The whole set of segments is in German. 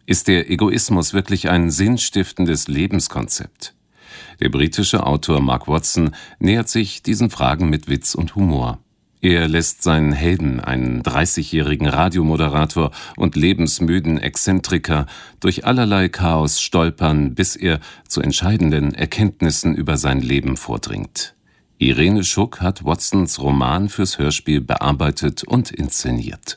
Ist der Egoismus wirklich ein sinnstiftendes Lebenskonzept? Der britische Autor Mark Watson nähert sich diesen Fragen mit Witz und Humor. Er lässt seinen Helden, einen 30-jährigen Radiomoderator und lebensmüden Exzentriker, durch allerlei Chaos stolpern, bis er zu entscheidenden Erkenntnissen über sein Leben vordringt. Irene Schuck hat Watsons Roman fürs Hörspiel bearbeitet und inszeniert.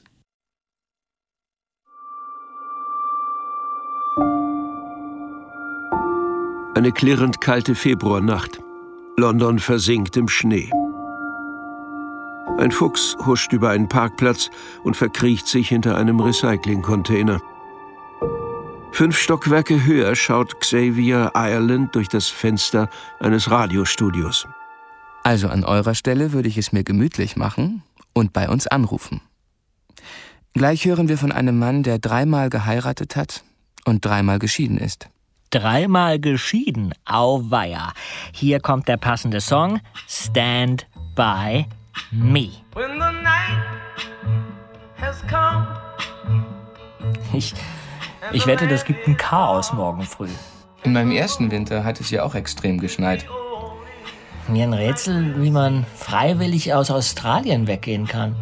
Eine klirrend kalte Februarnacht. London versinkt im Schnee. Ein Fuchs huscht über einen Parkplatz und verkriecht sich hinter einem Recyclingcontainer. 5 Stockwerke höher schaut Xavier Ireland durch das Fenster eines Radiostudios. Also an eurer Stelle würde ich es mir gemütlich machen und bei uns anrufen. Gleich hören wir von einem Mann, der 3-mal geheiratet hat und 3-mal geschieden ist. 3-mal geschieden? Auweia. Hier kommt der passende Song, Stand By Me. When the night has come. Ich wette, das gibt ein Chaos morgen früh. In meinem ersten Winter hat es ja auch extrem geschneit. Mir ein Rätsel, wie man freiwillig aus Australien weggehen kann.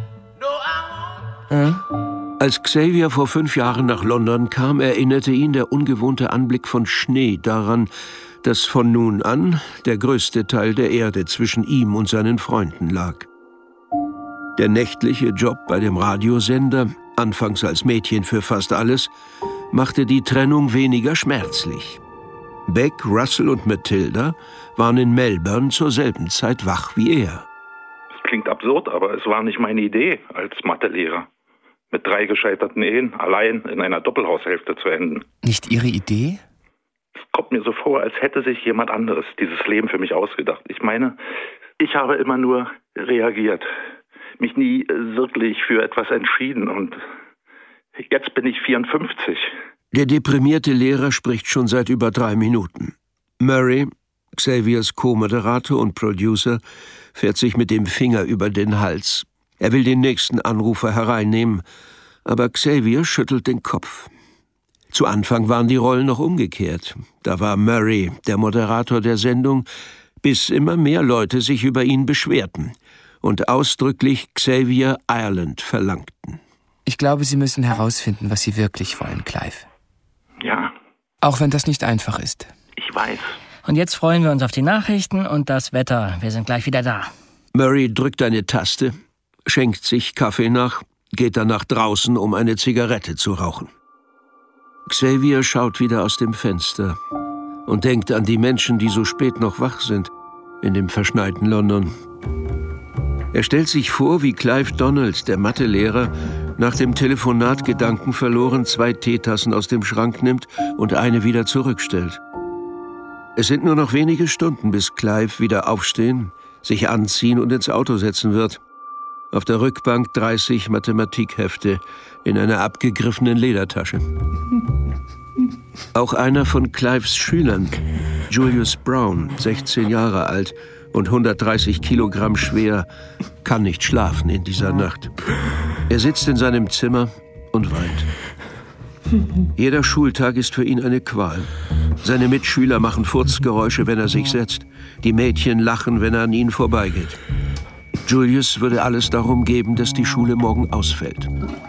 Als Xavier vor 5 Jahren nach London kam, erinnerte ihn der ungewohnte Anblick von Schnee daran, dass von nun an der größte Teil der Erde zwischen ihm und seinen Freunden lag. Der nächtliche Job bei dem Radiosender, anfangs als Mädchen für fast alles, machte die Trennung weniger schmerzlich. Beck, Russell und Matilda waren in Melbourne zur selben Zeit wach wie er. Das klingt absurd, aber es war nicht meine Idee als Mathelehrer, mit 3 gescheiterten Ehen allein in einer Doppelhaushälfte zu enden. Nicht Ihre Idee? Es kommt mir so vor, als hätte sich jemand anderes dieses Leben für mich ausgedacht. Ich meine, ich habe immer nur reagiert, mich nie wirklich für etwas entschieden und jetzt bin ich 54. Der deprimierte Lehrer spricht schon seit über 3 Minuten. Murray, Xaviers Co-Moderator und Producer, fährt sich mit dem Finger über den Hals. Er will den nächsten Anrufer hereinnehmen, aber Xavier schüttelt den Kopf. Zu Anfang waren die Rollen noch umgekehrt. Da war Murray der Moderator der Sendung, bis immer mehr Leute sich über ihn beschwerten und ausdrücklich Xavier Ireland verlangten. Ich glaube, Sie müssen herausfinden, was Sie wirklich wollen, Clive. Ja. Auch wenn das nicht einfach ist. Ich weiß. Und jetzt freuen wir uns auf die Nachrichten und das Wetter. Wir sind gleich wieder da. Murray drückt eine Taste, schenkt sich Kaffee nach, geht dann nach draußen, um eine Zigarette zu rauchen. Xavier schaut wieder aus dem Fenster und denkt an die Menschen, die so spät noch wach sind, in dem verschneiten London. Er stellt sich vor, wie Clive Donald, der Mathelehrer, nach dem Telefonat gedankenverloren 2 Teetassen aus dem Schrank nimmt und eine wieder zurückstellt. Es sind nur noch wenige Stunden, bis Clive wieder aufstehen, sich anziehen und ins Auto setzen wird. Auf der Rückbank 30 Mathematikhefte in einer abgegriffenen Ledertasche. Auch einer von Clives Schülern, Julius Brown, 16 Jahre alt und 130 Kilogramm schwer, kann nicht schlafen in dieser Nacht. Er sitzt in seinem Zimmer und weint. Jeder Schultag ist für ihn eine Qual. Seine Mitschüler machen Furzgeräusche, wenn er sich setzt. Die Mädchen lachen, wenn er an ihnen vorbeigeht. Julius würde alles darum geben, dass die Schule morgen ausfällt.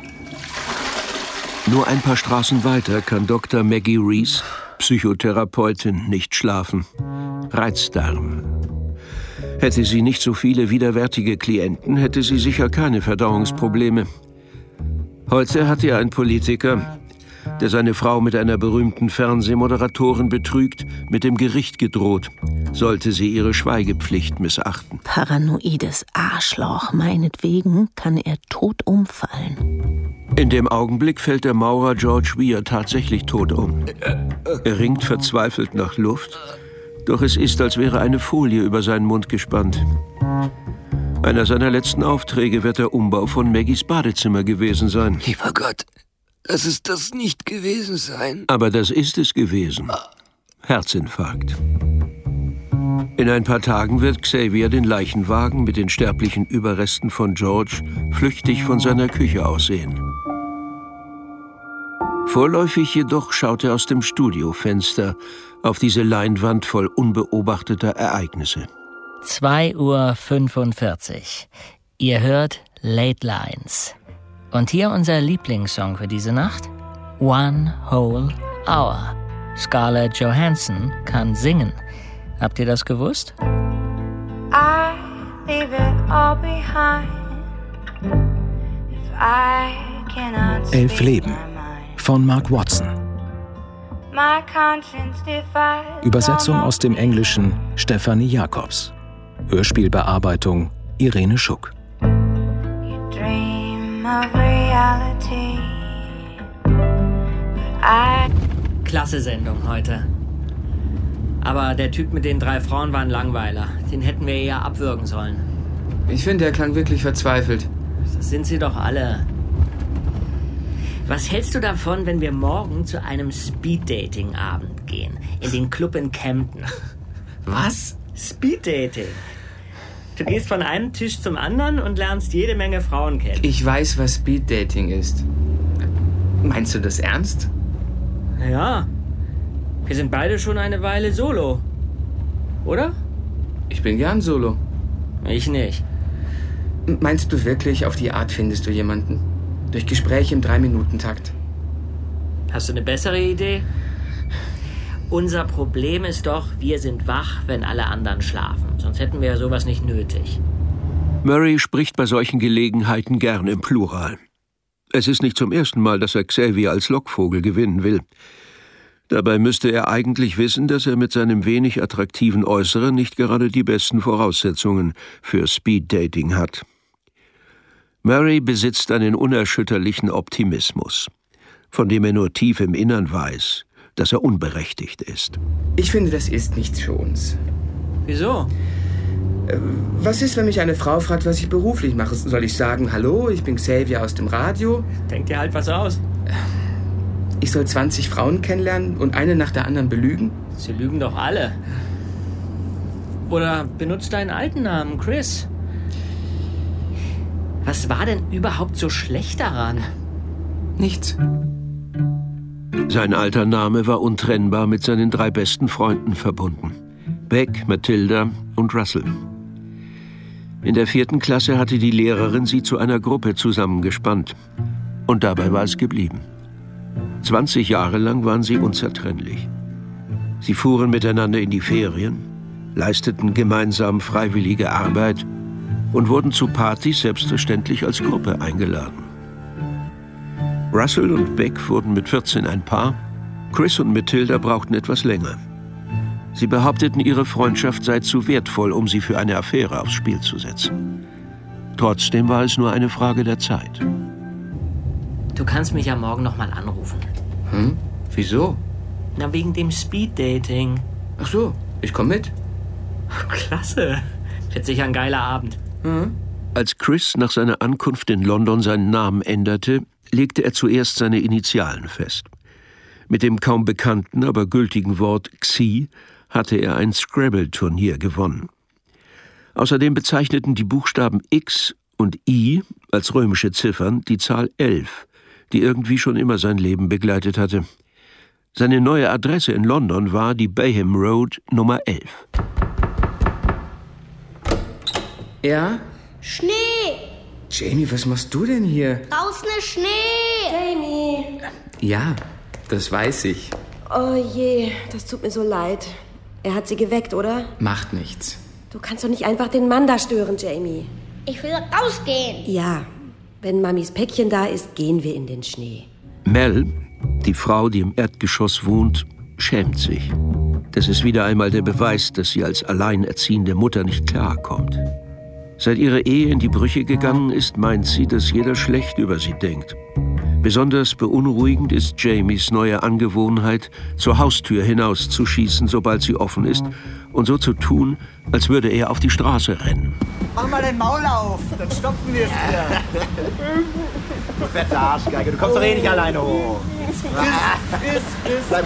Nur ein paar Straßen weiter kann Dr. Maggie Rees, Psychotherapeutin, nicht schlafen. Reizdarm. Hätte sie nicht so viele widerwärtige Klienten, hätte sie sicher keine Verdauungsprobleme. Heute hat ihr ein Politiker, der seine Frau mit einer berühmten Fernsehmoderatorin betrügt, mit dem Gericht gedroht, sollte sie ihre Schweigepflicht missachten. Paranoides Arschloch, meinetwegen kann er tot umfallen. In dem Augenblick fällt der Maurer George Weir tatsächlich tot um. Er ringt verzweifelt nach Luft, doch es ist, als wäre eine Folie über seinen Mund gespannt. Einer seiner letzten Aufträge wird der Umbau von Maggies Badezimmer gewesen sein. Lieber Gott, lass es das nicht gewesen sein. Aber das ist es gewesen. Herzinfarkt. In ein paar Tagen wird Xavier den Leichenwagen mit den sterblichen Überresten von George flüchtig von seiner Küche aus sehen. Vorläufig jedoch schaut er aus dem Studiofenster auf diese Leinwand voll unbeobachteter Ereignisse. 2:45 Uhr. Ihr hört Late Lines. Und hier unser Lieblingssong für diese Nacht: One Whole Hour. Scarlett Johansson kann singen. Habt ihr das gewusst? I leave it all behind. If I cannot speak 11 Leben von Mark Watson. my conscience defies Übersetzung aus dem Englischen Stefanie Jacobs. Hörspielbearbeitung Irene Schuck. You dream of reality. Klasse Sendung heute. Aber der Typ mit den 3 Frauen war ein Langweiler. Den hätten wir eher abwürgen sollen. Ich finde, er klang wirklich verzweifelt. Das sind sie doch alle. Was hältst du davon, wenn wir morgen zu einem Speed-Dating-Abend gehen? In den Club in Kempten. Was? Speed-Dating. Du gehst von einem Tisch zum anderen und lernst jede Menge Frauen kennen. Ich weiß, was Speed-Dating ist. Meinst du das ernst? Ja. Wir sind beide schon eine Weile solo. Oder? Ich bin gern solo. Ich nicht. Meinst du wirklich, auf die Art findest du jemanden? Durch Gespräche im 3-Minuten-Takt? Hast du eine bessere Idee? Unser Problem ist doch, wir sind wach, wenn alle anderen schlafen. Sonst hätten wir ja sowas nicht nötig. Murray spricht bei solchen Gelegenheiten gern im Plural. Es ist nicht zum ersten Mal, dass er Xavier als Lockvogel gewinnen will. Dabei müsste er eigentlich wissen, dass er mit seinem wenig attraktiven Äußeren nicht gerade die besten Voraussetzungen für Speed-Dating hat. Murray besitzt einen unerschütterlichen Optimismus, von dem er nur tief im Innern weiß, dass er unberechtigt ist. Ich finde, das ist nichts für uns. Wieso? Was ist, wenn mich eine Frau fragt, was ich beruflich mache? Soll ich sagen, hallo, ich bin Xavier aus dem Radio? Denk dir halt was aus. Ich soll 20 Frauen kennenlernen und eine nach der anderen belügen? Sie lügen doch alle. Oder benutzt deinen alten Namen, Chris. Was war denn überhaupt so schlecht daran? Nichts. Sein alter Name war untrennbar mit seinen 3 besten Freunden verbunden: Beck, Matilda und Russell. In der 4. Klasse hatte die Lehrerin sie zu einer Gruppe zusammengespannt. Und dabei war es geblieben. 20 Jahre lang waren sie unzertrennlich. Sie fuhren miteinander in die Ferien, leisteten gemeinsam freiwillige Arbeit und wurden zu Partys selbstverständlich als Gruppe eingeladen. Russell und Beck wurden mit 14 ein Paar. Chris und Matilda brauchten etwas länger. Sie behaupteten, ihre Freundschaft sei zu wertvoll, um sie für eine Affäre aufs Spiel zu setzen. Trotzdem war es nur eine Frage der Zeit. Du kannst mich ja morgen noch mal anrufen. Wieso? Na, wegen dem Speed-Dating. Ach so, ich komme mit. Klasse. Wird sicher ein geiler Abend. Als Chris nach seiner Ankunft in London seinen Namen änderte, legte er zuerst seine Initialen fest. Mit dem kaum bekannten, aber gültigen Wort Xi hatte er ein Scrabble-Turnier gewonnen. Außerdem bezeichneten die Buchstaben X und I als römische Ziffern die Zahl 11, die irgendwie schon immer sein Leben begleitet hatte. Seine neue Adresse in London war die Bayham Road Nummer 11. Ja? Schnee! Jamie, was machst du denn hier? Draußen ist Schnee! Jamie! Ja, das weiß ich. Oh je, das tut mir so leid. Er hat sie geweckt, oder? Macht nichts. Du kannst doch nicht einfach den Mann da stören, Jamie. Ich will rausgehen. Ja, wenn Mamis Päckchen da ist, gehen wir in den Schnee. Mel, die Frau, die im Erdgeschoss wohnt, schämt sich. Das ist wieder einmal der Beweis, dass sie als alleinerziehende Mutter nicht klarkommt. Seit ihre Ehe in die Brüche gegangen ist, meint sie, dass jeder schlecht über sie denkt. Besonders beunruhigend ist Jamies neue Angewohnheit, zur Haustür hinauszuschießen, sobald sie offen ist, und so zu tun, als würde er auf die Straße rennen. Mach mal dein Maul auf, dann stopfen wir es wieder. Du fette Arschgeige, du kommst doch eh nicht alleine hoch. Friss, bleib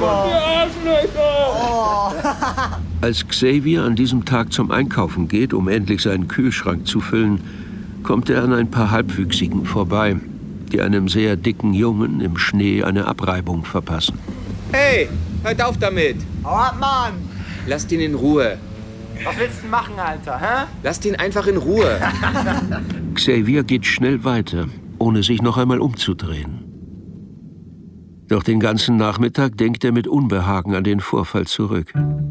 Als Xavier an diesem Tag zum Einkaufen geht, um endlich seinen Kühlschrank zu füllen, kommt er an ein paar Halbwüchsigen vorbei, die einem sehr dicken Jungen im Schnee eine Abreibung verpassen. Hey, hört auf damit! Hau ab, Mann! Lasst ihn in Ruhe. Was willst du machen, Alter, hä? Lasst ihn einfach in Ruhe. Xavier geht schnell weiter, ohne sich noch einmal umzudrehen. Doch den ganzen Nachmittag denkt er mit Unbehagen an den Vorfall zurück.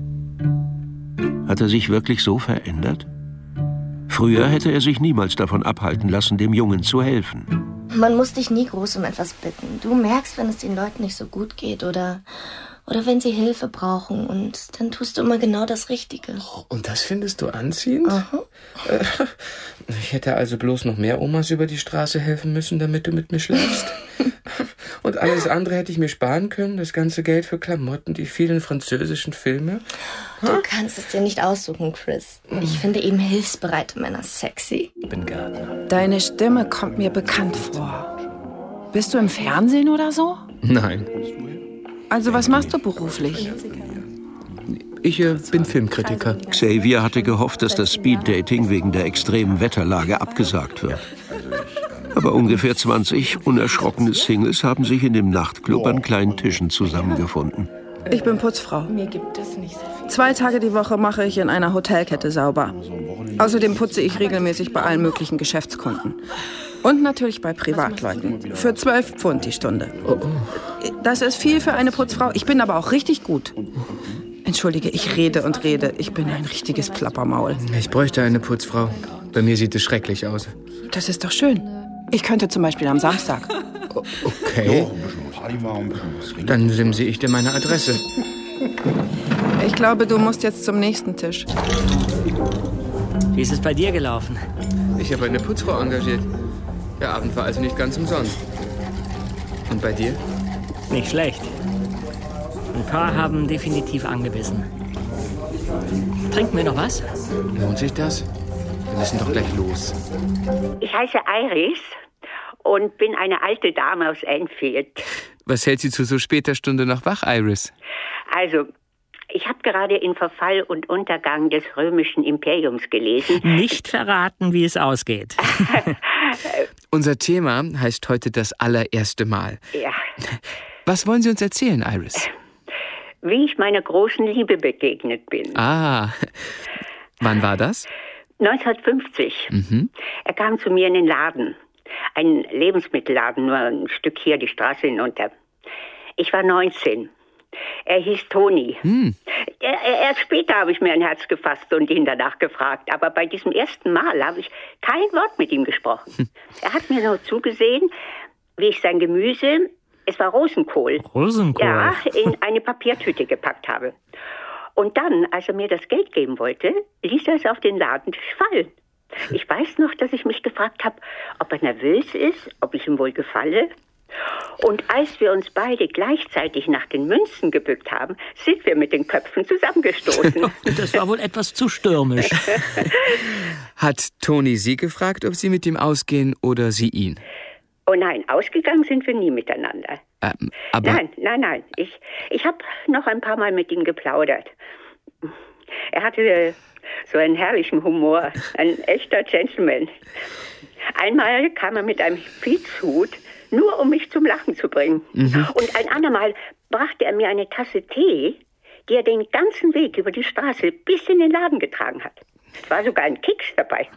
Hat er sich wirklich so verändert? Früher hätte er sich niemals davon abhalten lassen, dem Jungen zu helfen. Man muss dich nie groß um etwas bitten. Du merkst, wenn es den Leuten nicht so gut geht oder wenn sie Hilfe brauchen. Und dann tust du immer genau das Richtige. Und das findest du anziehend? Aha. Ich hätte also bloß noch mehr Omas über die Straße helfen müssen, damit du mit mir schläfst. Und alles andere hätte ich mir sparen können. Das ganze Geld für Klamotten, die vielen französischen Filme. Du kannst es dir nicht aussuchen, Chris. Ich finde eben hilfsbereite Männer sexy. Ich bin Gärtner. Deine Stimme kommt mir bekannt vor. Bist du im Fernsehen oder so? Nein. Also was machst du beruflich? Ich bin Filmkritiker. Xavier hatte gehofft, dass das Speeddating wegen der extremen Wetterlage abgesagt wird. Aber ungefähr 20 unerschrockene Singles haben sich in dem Nachtclub an kleinen Tischen zusammengefunden. Ich bin Putzfrau. Mir gibt es nicht so viel. 2 Tage die Woche mache ich in einer Hotelkette sauber. Außerdem putze ich regelmäßig bei allen möglichen Geschäftskunden. Und natürlich bei Privatleuten. Für 12 Pfund die Stunde. Das ist viel für eine Putzfrau. Ich bin aber auch richtig gut. Entschuldige, ich rede und rede. Ich bin ein richtiges Plappermaul. Ich bräuchte eine Putzfrau. Bei mir sieht es schrecklich aus. Das ist doch schön. Ich könnte zum Beispiel am Samstag. Okay. Dann simse ich dir meine Adresse. Ich glaube, du musst jetzt zum nächsten Tisch. Wie ist es bei dir gelaufen? Ich habe eine Putzfrau engagiert. Der Abend war also nicht ganz umsonst. Und bei dir? Nicht schlecht. Ein paar haben definitiv angebissen. Trinken wir noch was? Lohnt sich das? Wir müssen doch gleich los. Ich heiße Iris und bin eine alte Dame aus Enfield. Was hält Sie zu so später Stunde noch wach, Iris? Also, ich habe gerade in Verfall und Untergang des römischen Imperiums gelesen. Nicht verraten, wie es ausgeht. Unser Thema heißt heute das allererste Mal. Ja. Was wollen Sie uns erzählen, Iris? Wie ich meiner großen Liebe begegnet bin. Ah, wann war das? 1950. Er kam zu mir in den Laden. Ein Lebensmittelladen, nur ein Stück hier die Straße hinunter. Ich war 19. Er hieß Toni. Erst später habe ich mir ein Herz gefasst und ihn danach gefragt. Aber bei diesem ersten Mal habe ich kein Wort mit ihm gesprochen. Er hat mir nur zugesehen, wie ich sein Gemüse, es war Rosenkohl, ja, in eine Papiertüte gepackt habe. Und dann, als er mir das Geld geben wollte, ließ er es auf den Ladentisch fallen. Ich weiß noch, dass ich mich gefragt habe, ob er nervös ist, ob ich ihm wohl gefalle. Und als wir uns beide gleichzeitig nach den Münzen gebückt haben, sind wir mit den Köpfen zusammengestoßen. Das war wohl etwas zu stürmisch. Hat Toni Sie gefragt, ob Sie mit ihm ausgehen oder Sie ihn? Oh nein, ausgegangen sind wir nie miteinander. Aber Nein. Ich habe noch ein paar Mal mit ihm geplaudert. Er hatte so einen herrlichen Humor, ein echter Gentleman. Einmal kam er mit einem Filzhut, nur um mich zum Lachen zu bringen. Und ein andermal brachte er mir eine Tasse Tee, die er den ganzen Weg über die Straße bis in den Laden getragen hat. Es war sogar ein Keks dabei.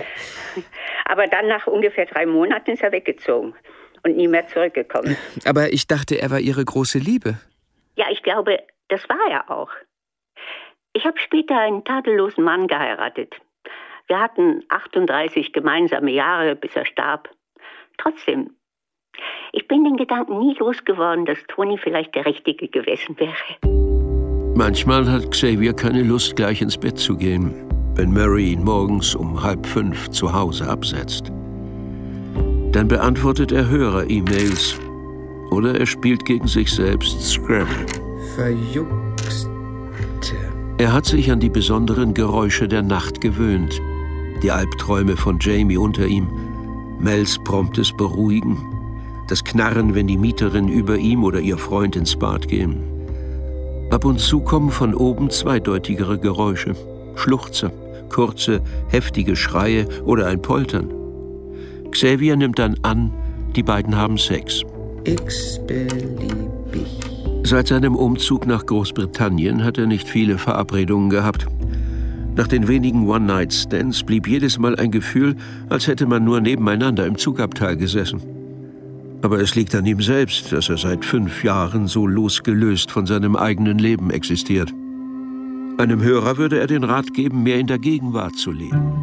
Aber dann nach ungefähr 3 Monaten ist er weggezogen und nie mehr zurückgekommen. Aber ich dachte, er war Ihre große Liebe. Ja, ich glaube, das war er auch. Ich habe später einen tadellosen Mann geheiratet. Wir hatten 38 gemeinsame Jahre, bis er starb. Trotzdem, ich bin den Gedanken nie losgeworden, dass Toni vielleicht der Richtige gewesen wäre. Manchmal hat Xavier keine Lust, gleich ins Bett zu gehen, wenn Mary ihn morgens um 4:30 zu Hause absetzt. Dann beantwortet er Hörer-E-Mails oder er spielt gegen sich selbst Scrabble. Verjuckste. Er hat sich an die besonderen Geräusche der Nacht gewöhnt. Die Albträume von Jamie unter ihm, Mels promptes Beruhigen, das Knarren, wenn die Mieterin über ihm oder ihr Freund ins Bad gehen. Ab und zu kommen von oben zweideutigere Geräusche, Schluchzer, kurze, heftige Schreie oder ein Poltern. Xavier nimmt dann an, Die beiden haben Sex. X-beliebig. Seit seinem Umzug nach Großbritannien hat er nicht viele Verabredungen gehabt. Nach den wenigen One-Night-Stands blieb jedes Mal ein Gefühl, als hätte man nur nebeneinander im Zugabteil gesessen. Aber es liegt an ihm selbst, dass er seit 5 Jahren so losgelöst von seinem eigenen Leben existiert. Einem Hörer würde er den Rat geben, mehr in der Gegenwart zu leben.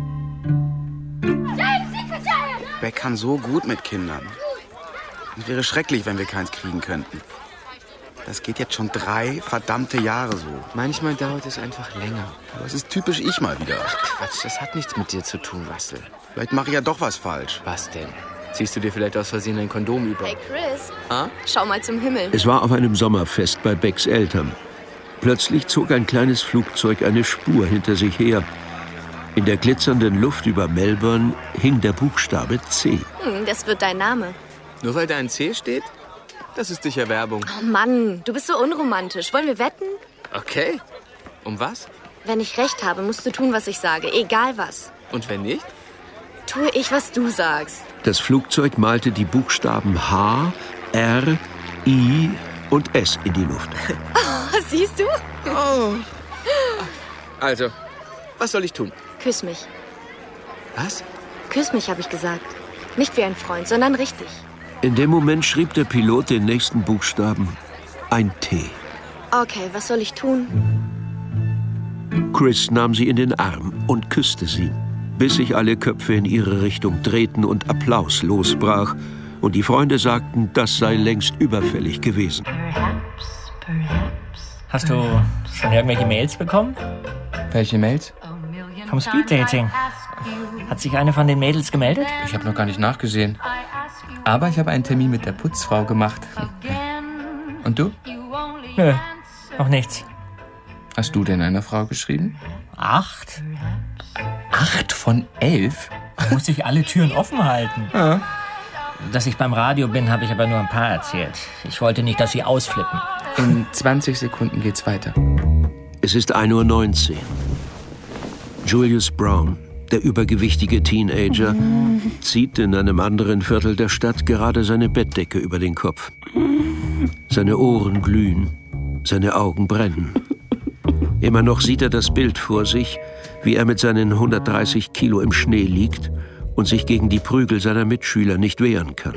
Beck kann so gut mit Kindern. Es wäre schrecklich, wenn wir keins kriegen könnten. Das geht jetzt schon 3 verdammte Jahre so. Manchmal dauert es einfach länger. Aber es ist typisch ich mal wieder. Ach Quatsch, das hat nichts mit dir zu tun, Russell. Vielleicht mache ich ja doch was falsch. Was denn? Ziehst du dir vielleicht aus Versehen ein Kondom über? Hey Chris, schau mal zum Himmel. Es war auf einem Sommerfest bei Becks Eltern. Plötzlich zog ein kleines Flugzeug eine Spur hinter sich her. In der glitzernden Luft über Melbourne hing der Buchstabe C. Das wird dein Name. Nur weil da ein C steht? Das ist sicher Werbung. Oh Mann, du bist so unromantisch. Wollen wir wetten? Okay. Um was? Wenn ich recht habe, musst du tun, was ich sage. Egal was. Und wenn nicht? Tue ich, was du sagst. Das Flugzeug malte die Buchstaben H, R, I und S in die Luft. Oh, siehst du? Oh. Also, was soll ich tun? Küss mich. Was? Küss mich, habe ich gesagt. Nicht wie ein Freund, sondern richtig. In dem Moment schrieb der Pilot den nächsten Buchstaben. Ein T. Okay, was soll ich tun? Chris nahm sie in den Arm und küsste sie, bis sich alle Köpfe in ihre Richtung drehten und Applaus losbrach. Und die Freunde sagten, das sei längst überfällig gewesen. Hast du schon irgendwelche Mails bekommen? Welche Mails? Vom Speeddating. Hat sich eine von den Mädels gemeldet? Ich habe noch gar nicht nachgesehen. Aber ich habe einen Termin mit der Putzfrau gemacht. Und du? Nö, noch nichts. Hast du denn einer Frau geschrieben? 8? 8 von 11? Da muss ich alle Türen offen halten. Ja. Dass ich beim Radio bin, habe ich aber nur ein paar erzählt. Ich wollte nicht, dass sie ausflippen. In 20 Sekunden geht's weiter. Es ist 1:19 Uhr. Julius Brown, der übergewichtige Teenager, zieht in einem anderen Viertel der Stadt gerade seine Bettdecke über den Kopf. Seine Ohren glühen, seine Augen brennen. Immer noch sieht er das Bild vor sich, wie er mit seinen 130 Kilo im Schnee liegt und sich gegen die Prügel seiner Mitschüler nicht wehren kann.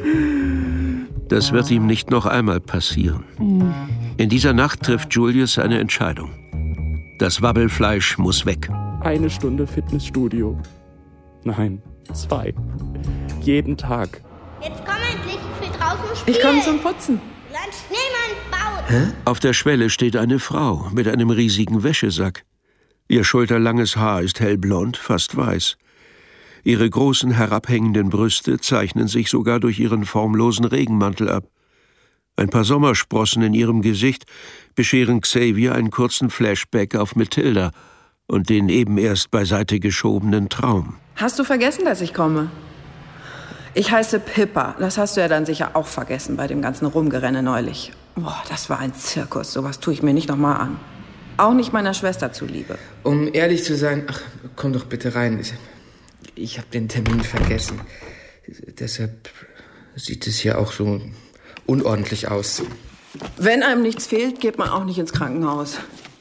Das wird ihm nicht noch einmal passieren. In dieser Nacht trifft Julius eine Entscheidung. Das Wabbelfleisch muss weg. 1 Stunde Fitnessstudio. Nein, 2. Jeden Tag. Jetzt komm endlich, ich will draußen spielen. Ich komme zum Putzen. Land Schneemann baut. Auf der Schwelle steht eine Frau mit einem riesigen Wäschesack. Ihr schulterlanges Haar ist hellblond, fast weiß. Ihre großen herabhängenden Brüste zeichnen sich sogar durch ihren formlosen Regenmantel ab. Ein paar Sommersprossen in ihrem Gesicht bescheren Xavier einen kurzen Flashback auf Mathilda und den eben erst beiseite geschobenen Traum. Hast du vergessen, dass ich komme? Ich heiße Pippa. Das hast du ja dann sicher auch vergessen bei dem ganzen Rumgerenne neulich. Boah, das war ein Zirkus. Sowas tue ich mir nicht nochmal an. Auch nicht meiner Schwester zuliebe. Um ehrlich zu sein, ach, komm doch bitte rein. Ich habe den Termin vergessen. Deshalb sieht es hier auch so unordentlich aus. Wenn einem nichts fehlt, geht man auch nicht ins Krankenhaus.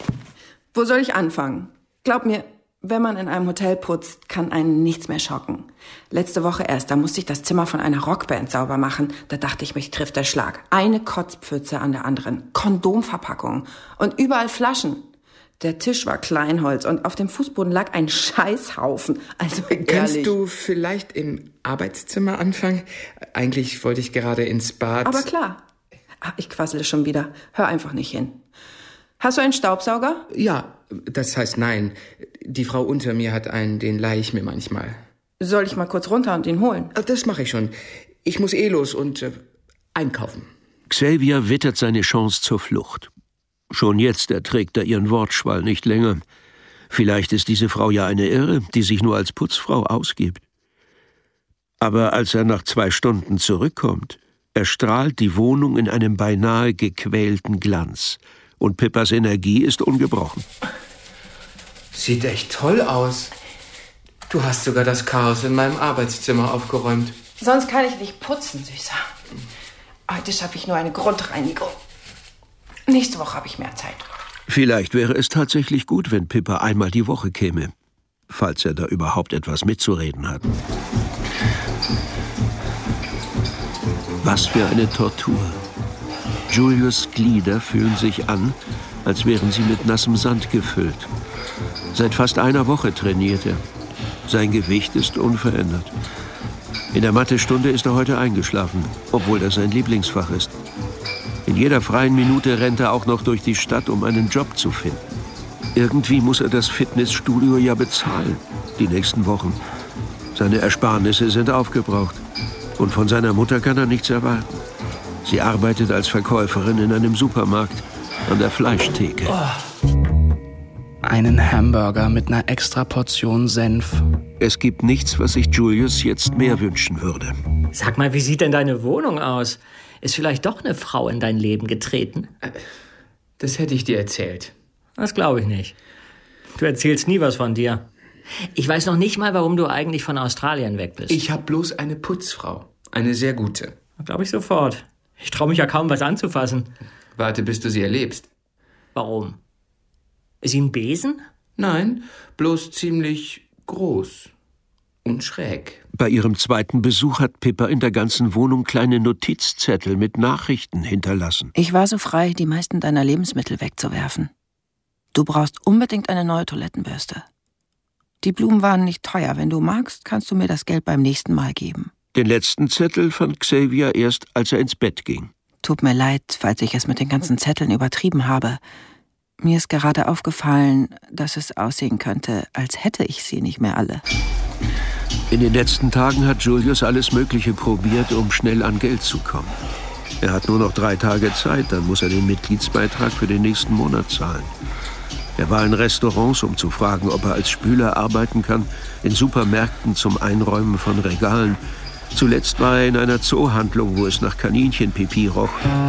Wo soll ich anfangen? Glaub mir, wenn man in einem Hotel putzt, kann einen nichts mehr schocken. Letzte Woche erst, da musste ich das Zimmer von einer Rockband sauber machen. Da dachte ich, mich trifft der Schlag. Eine Kotzpfütze an der anderen, Kondomverpackungen und überall Flaschen. Der Tisch war Kleinholz und auf dem Fußboden lag ein Scheißhaufen. Also ehrlich. Kannst du vielleicht im Arbeitszimmer anfangen? Eigentlich wollte ich gerade ins Bad. Aber klar. Ach, ich quassele schon wieder. Hör einfach nicht hin. Hast du einen Staubsauger? Ja, das heißt nein. Die Frau unter mir hat einen, den leihe ich mir manchmal. Soll ich mal kurz runter und ihn holen? Das mache ich schon. Ich muss los und einkaufen. Xavier wittert seine Chance zur Flucht. Schon jetzt erträgt er ihren Wortschwall nicht länger. Vielleicht ist diese Frau ja eine Irre, die sich nur als Putzfrau ausgibt. Aber als er nach 2 Stunden zurückkommt, erstrahlt die Wohnung in einem beinahe gequälten Glanz. Und Pippas Energie ist ungebrochen. Sieht echt toll aus. Du hast sogar das Chaos in meinem Arbeitszimmer aufgeräumt. Sonst kann ich nicht putzen, Süßer. Heute schaffe ich nur eine Grundreinigung. Nächste Woche habe ich mehr Zeit. Vielleicht wäre es tatsächlich gut, wenn Pippa einmal die Woche käme, falls er da überhaupt etwas mitzureden hat. Was für eine Tortur. Julius' Glieder fühlen sich an, als wären sie mit nassem Sand gefüllt. Seit fast einer Woche trainiert er. Sein Gewicht ist unverändert. In der Mathestunde ist er heute eingeschlafen, obwohl das sein Lieblingsfach ist. In jeder freien Minute rennt er auch noch durch die Stadt, um einen Job zu finden. Irgendwie muss er das Fitnessstudio ja bezahlen, die nächsten Wochen. Seine Ersparnisse sind aufgebraucht. Und von seiner Mutter kann er nichts erwarten. Sie arbeitet als Verkäuferin in einem Supermarkt an der Fleischtheke. Einen Hamburger mit einer extra Portion Senf. Es gibt nichts, was sich Julius jetzt mehr wünschen würde. Sag mal, wie sieht denn deine Wohnung aus? Ist vielleicht doch eine Frau in dein Leben getreten? Das hätte ich dir erzählt. Das glaube ich nicht. Du erzählst nie was von dir. Ich weiß noch nicht mal, warum du eigentlich von Australien weg bist. Ich habe bloß eine Putzfrau. Eine sehr gute. Glaube ich sofort. Ich traue mich ja kaum, was anzufassen. Warte, bis du sie erlebst. Warum? Ist sie ein Besen? Nein, bloß ziemlich groß und schräg. Bei ihrem zweiten Besuch hat Pippa in der ganzen Wohnung kleine Notizzettel mit Nachrichten hinterlassen. Ich war so frei, die meisten deiner Lebensmittel wegzuwerfen. Du brauchst unbedingt eine neue Toilettenbürste. Die Blumen waren nicht teuer. Wenn du magst, kannst du mir das Geld beim nächsten Mal geben. Den letzten Zettel fand Xavier erst, als er ins Bett ging. Tut mir leid, falls ich es mit den ganzen Zetteln übertrieben habe. Mir ist gerade aufgefallen, dass es aussehen könnte, als hätte ich sie nicht mehr alle. In den letzten Tagen hat Julius alles Mögliche probiert, um schnell an Geld zu kommen. Er hat nur noch 3 Tage Zeit, dann muss er den Mitgliedsbeitrag für den nächsten Monat zahlen. Er war in Restaurants, um zu fragen, ob er als Spüler arbeiten kann, in Supermärkten zum Einräumen von Regalen. Zuletzt war er in einer Zoohandlung, wo es nach Kaninchenpipi roch.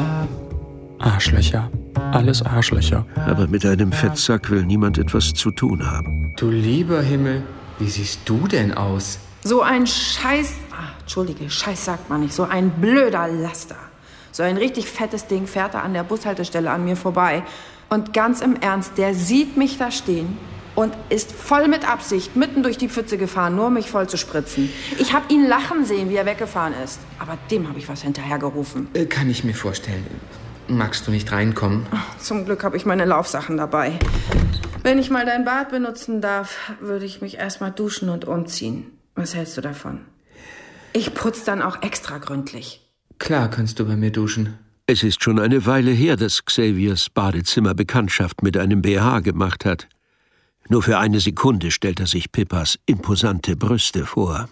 Arschlöcher. Alles Arschlöcher. Aber mit einem Fettsack will niemand etwas zu tun haben. Du lieber Himmel, wie siehst du denn aus? So ein Scheiß... Scheiß sagt man nicht. So ein blöder Laster. So ein richtig fettes Ding fährt da an der Bushaltestelle an mir vorbei. Und ganz im Ernst, der sieht mich da stehen und ist voll mit Absicht mitten durch die Pfütze gefahren, nur um mich voll zu spritzen. Ich habe ihn lachen sehen, wie er weggefahren ist. Aber dem habe ich was hinterhergerufen. Kann ich mir vorstellen. Magst du nicht reinkommen? Zum Glück habe ich meine Laufsachen dabei. Wenn ich mal dein Bad benutzen darf, würde ich mich erst mal duschen und umziehen. Was hältst du davon? Ich putze dann auch extra gründlich. Klar kannst du bei mir duschen. Es ist schon eine Weile her, dass Xaviers Badezimmer Bekanntschaft mit einem BH gemacht hat. Nur für eine Sekunde stellt er sich Pippas imposante Brüste vor.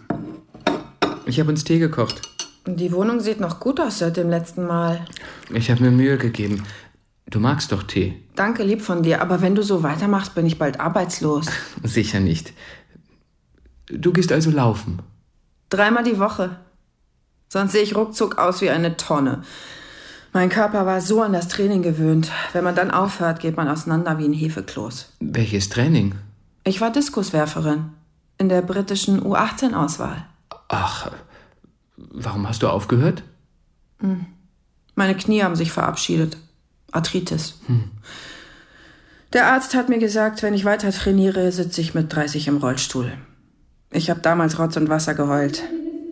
Ich habe uns Tee gekocht. Die Wohnung sieht noch gut aus seit dem letzten Mal. Ich habe mir Mühe gegeben. Du magst doch Tee. Danke, lieb von dir. Aber wenn du so weitermachst, bin ich bald arbeitslos. Sicher nicht. Du gehst also laufen? 3-mal die Woche. Sonst sehe ich ruckzuck aus wie eine Tonne. Mein Körper war so an das Training gewöhnt. Wenn man dann aufhört, geht man auseinander wie ein Hefekloß. Welches Training? Ich war Diskuswerferin. In der britischen U18-Auswahl. Ach, warum hast du aufgehört? Meine Knie haben sich verabschiedet. Arthritis. Der Arzt hat mir gesagt, wenn ich weiter trainiere, sitze ich mit 30 im Rollstuhl. Ich habe damals Rotz und Wasser geheult.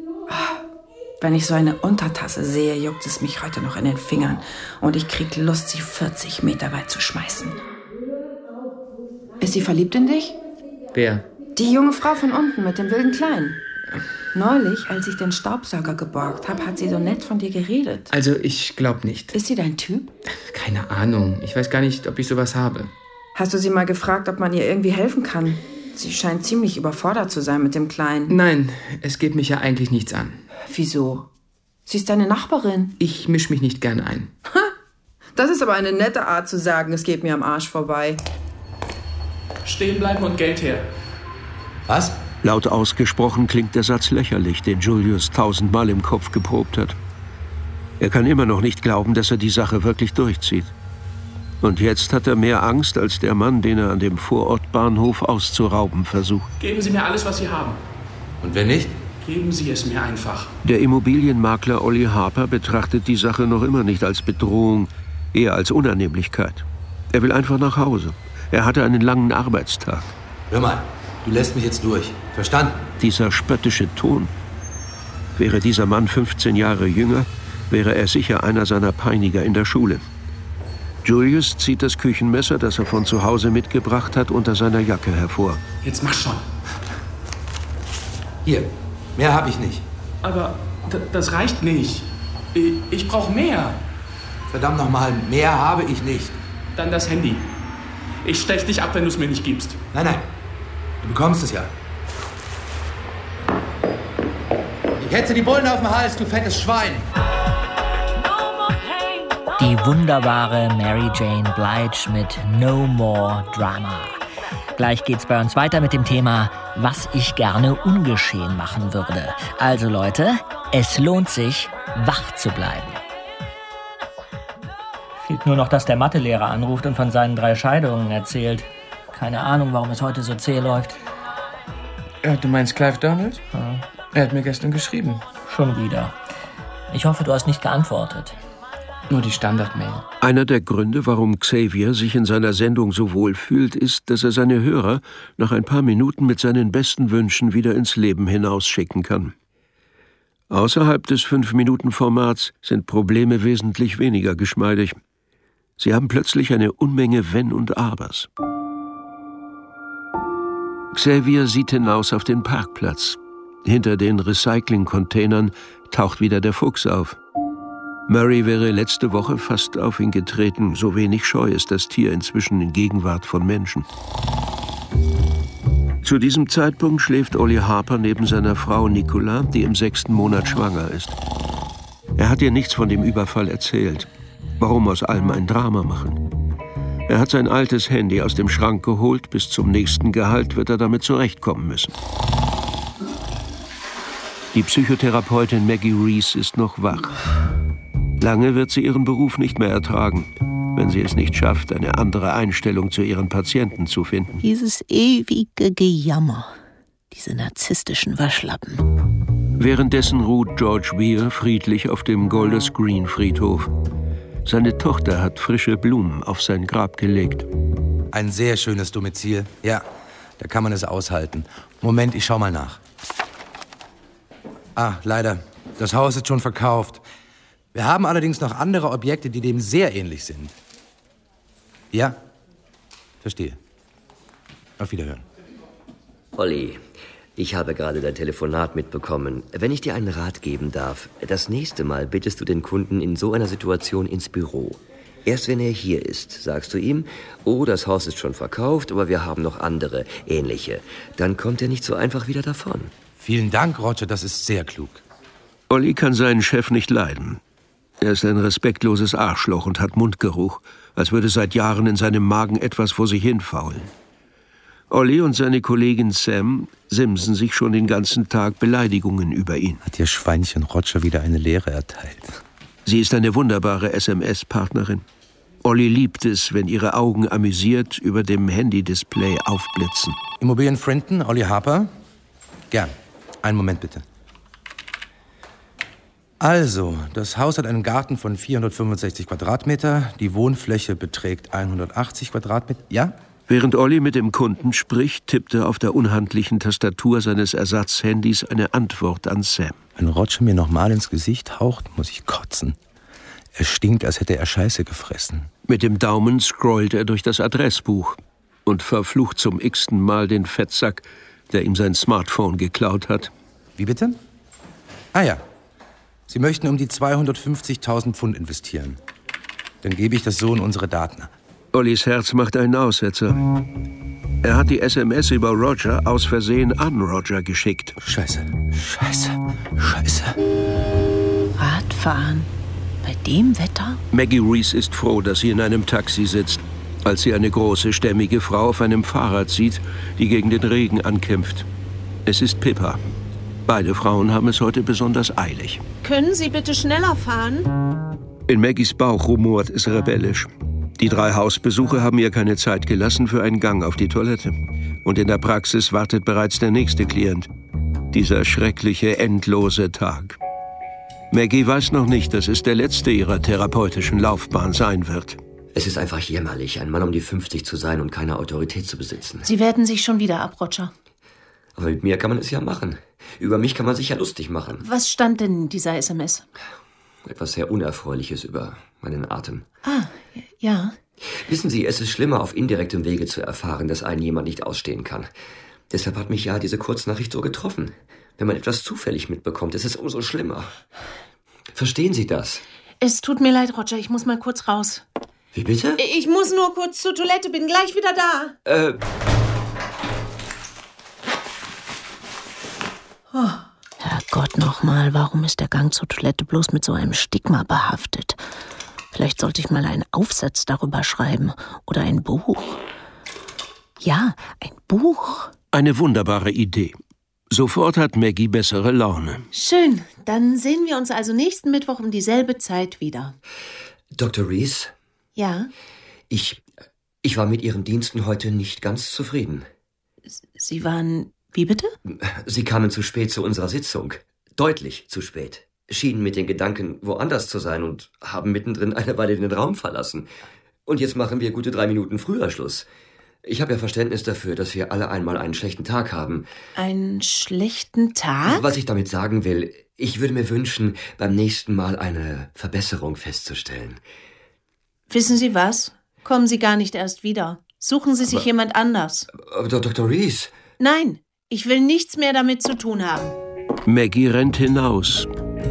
Wenn ich so eine Untertasse sehe, juckt es mich heute noch in den Fingern. Und ich krieg Lust, sie 40 Meter weit zu schmeißen. Ist sie verliebt in dich? Wer? Die junge Frau von unten mit dem wilden Kleinen. Neulich, als ich den Staubsauger geborgt habe, hat sie so nett von dir geredet. Also, ich glaube nicht. Ist sie dein Typ? Keine Ahnung. Ich weiß gar nicht, ob ich sowas habe. Hast du sie mal gefragt, ob man ihr irgendwie helfen kann? Sie scheint ziemlich überfordert zu sein mit dem Kleinen. Nein, es geht mich ja eigentlich nichts an. Wieso? Sie ist deine Nachbarin. Ich misch mich nicht gern ein. Das ist aber eine nette Art zu sagen, es geht mir am Arsch vorbei. Stehen bleiben und Geld her. Was? Laut ausgesprochen klingt der Satz lächerlich, den Julius 1000-mal im Kopf geprobt hat. Er kann immer noch nicht glauben, dass er die Sache wirklich durchzieht. Und jetzt hat er mehr Angst als der Mann, den er an dem Vorortbahnhof auszurauben versucht. Geben Sie mir alles, was Sie haben. Und wenn nicht? Geben Sie es mir einfach. Der Immobilienmakler Ollie Harper betrachtet die Sache noch immer nicht als Bedrohung, eher als Unannehmlichkeit. Er will einfach nach Hause. Er hatte einen langen Arbeitstag. Hör mal, du lässt mich jetzt durch. Verstanden? Dieser spöttische Ton. Wäre dieser Mann 15 Jahre jünger, wäre er sicher einer seiner Peiniger in der Schule. Julius zieht das Küchenmesser, das er von zu Hause mitgebracht hat, unter seiner Jacke hervor. Jetzt mach schon. Hier, mehr habe ich nicht. Aber das reicht nicht. Ich brauche mehr. Verdammt nochmal, mehr habe ich nicht. Dann das Handy. Ich stech dich ab, wenn du es mir nicht gibst. Nein, nein. Du bekommst es ja. Ich hetze die Bullen auf den Hals, du fettes Schwein. Die wunderbare Mary Jane Blige mit No More Drama. Gleich geht's bei uns weiter mit dem Thema, was ich gerne ungeschehen machen würde. Also Leute, es lohnt sich, wach zu bleiben. Fehlt nur noch, dass der Mathelehrer anruft und von seinen 3 Scheidungen erzählt. Keine Ahnung, warum es heute so zäh läuft. Du meinst Clive Donald? Ja. Er hat mir gestern geschrieben. Schon wieder. Ich hoffe, du hast nicht geantwortet. Nur die Standardmail. Einer der Gründe, warum Xavier sich in seiner Sendung so wohl fühlt, ist, dass er seine Hörer nach ein paar Minuten mit seinen besten Wünschen wieder ins Leben hinausschicken kann. Außerhalb des 5-Minuten-Formats sind Probleme wesentlich weniger geschmeidig. Sie haben plötzlich eine Unmenge Wenn und Abers. Xavier sieht hinaus auf den Parkplatz. Hinter den Recycling-Containern taucht wieder der Fuchs auf. Murray wäre letzte Woche fast auf ihn getreten, so wenig scheu ist das Tier inzwischen in Gegenwart von Menschen. Zu diesem Zeitpunkt schläft Ollie Harper neben seiner Frau Nicola, die im 6. Monat schwanger ist. Er hat ihr nichts von dem Überfall erzählt. Warum aus allem ein Drama machen? Er hat sein altes Handy aus dem Schrank geholt, bis zum nächsten Gehalt wird er damit zurechtkommen müssen. Die Psychotherapeutin Maggie Reese ist noch wach. Lange wird sie ihren Beruf nicht mehr ertragen, wenn sie es nicht schafft, eine andere Einstellung zu ihren Patienten zu finden. Dieses ewige Gejammer, diese narzisstischen Waschlappen. Währenddessen ruht George Weir friedlich auf dem Golders Green Friedhof. Seine Tochter hat frische Blumen auf sein Grab gelegt. Ein sehr schönes Domizil. Ja, da kann man es aushalten. Moment, ich schau mal nach. Ah, leider. Das Haus ist schon verkauft. Wir haben allerdings noch andere Objekte, die dem sehr ähnlich sind. Ja, verstehe. Auf Wiederhören. Olli, ich habe gerade dein Telefonat mitbekommen. Wenn ich dir einen Rat geben darf, das nächste Mal bittest du den Kunden in so einer Situation ins Büro. Erst wenn er hier ist, sagst du ihm, oh, das Haus ist schon verkauft, aber wir haben noch andere, ähnliche. Dann kommt er nicht so einfach wieder davon. Vielen Dank, Roger, das ist sehr klug. Olli kann seinen Chef nicht leiden. Er ist ein respektloses Arschloch und hat Mundgeruch, als würde seit Jahren in seinem Magen etwas vor sich hinfaulen. Olli und seine Kollegin Sam simsen sich schon den ganzen Tag Beleidigungen über ihn. Hat ihr Schweinchen Roger wieder eine Lehre erteilt? Sie ist eine wunderbare SMS-Partnerin. Olli liebt es, wenn ihre Augen amüsiert über dem Handy-Display aufblitzen. Immobilien Frinton, Ollie Harper? Gern. Einen Moment bitte. Also, das Haus hat einen Garten von 465 Quadratmeter. Die Wohnfläche beträgt 180 Quadratmeter. Ja? Während Olli mit dem Kunden spricht, tippt er auf der unhandlichen Tastatur seines Ersatzhandys eine Antwort an Sam. Wenn Roger mir nochmal ins Gesicht haucht, muss ich kotzen. Er stinkt, als hätte er Scheiße gefressen. Mit dem Daumen scrollt er durch das Adressbuch und verflucht zum x-ten Mal den Fettsack, der ihm sein Smartphone geklaut hat. Wie bitte? Ah ja. Sie möchten um die 250.000 Pfund investieren. Dann gebe ich das so in unsere Daten. Ollis Herz macht einen Aussetzer. Er hat die SMS über Roger aus Versehen an Roger geschickt. Scheiße. Radfahren? Bei dem Wetter? Maggie Reese ist froh, dass sie in einem Taxi sitzt, als sie eine große, stämmige Frau auf einem Fahrrad sieht, die gegen den Regen ankämpft. Es ist Pippa. Beide Frauen haben es heute besonders eilig. Können Sie bitte schneller fahren? In Maggies Bauch rumort es rebellisch. Die 3 Hausbesuche haben ihr keine Zeit gelassen für einen Gang auf die Toilette. Und in der Praxis wartet bereits der nächste Klient. Dieser schreckliche, endlose Tag. Maggie weiß noch nicht, dass es der letzte ihrer therapeutischen Laufbahn sein wird. Es ist einfach jämmerlich, ein Mann um die 50 zu sein und keine Autorität zu besitzen. Sie werten sich schon wieder ab, Roger. Aber mit mir kann man es ja machen. Über mich kann man sich ja lustig machen. Was stand denn in dieser SMS? Etwas sehr Unerfreuliches über meinen Atem. Ah, ja. Wissen Sie, es ist schlimmer, auf indirektem Wege zu erfahren, dass einen jemand nicht ausstehen kann. Deshalb hat mich ja diese Kurznachricht so getroffen. Wenn man etwas zufällig mitbekommt, ist es umso schlimmer. Verstehen Sie das? Es tut mir leid, Roger, ich muss mal kurz raus. Wie bitte? Ich muss nur kurz zur Toilette, bin gleich wieder da. Oh. Herrgott nochmal, warum ist der Gang zur Toilette bloß mit so einem Stigma behaftet? Vielleicht sollte ich mal einen Aufsatz darüber schreiben oder ein Buch. Ja, ein Buch. Eine wunderbare Idee. Sofort hat Maggie bessere Laune. Schön, dann sehen wir uns also nächsten Mittwoch um dieselbe Zeit wieder. Dr. Rees? Ja? Ich war mit Ihren Diensten heute nicht ganz zufrieden. Sie waren... Wie bitte? Sie kamen zu spät zu unserer Sitzung. Deutlich zu spät. Schienen mit den Gedanken, woanders zu sein und haben mittendrin eine Weile den Raum verlassen. Und jetzt machen wir gute 3 Minuten früher Schluss. Ich habe ja Verständnis dafür, dass wir alle einmal einen schlechten Tag haben. Einen schlechten Tag? Was ich damit sagen will, ich würde mir wünschen, beim nächsten Mal eine Verbesserung festzustellen. Wissen Sie was? Kommen Sie gar nicht erst wieder. Suchen Sie sich jemand anders. Aber Dr. Rees? Nein, ich will nichts mehr damit zu tun haben. Maggie rennt hinaus.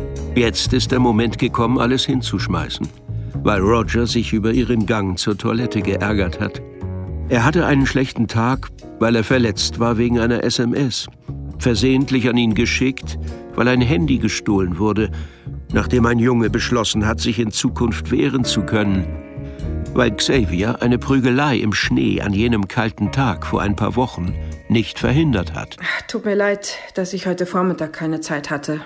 Jetzt ist der Moment gekommen, alles hinzuschmeißen, weil Roger sich über ihren Gang zur Toilette geärgert hat. Er hatte einen schlechten Tag, weil er verletzt war wegen einer SMS. Versehentlich an ihn geschickt, weil ein Handy gestohlen wurde, nachdem ein Junge beschlossen hat, sich in Zukunft wehren zu können. Weil Xavier eine Prügelei im Schnee an jenem kalten Tag vor ein paar Wochen nicht verhindert hat. Tut mir leid, dass ich heute Vormittag keine Zeit hatte.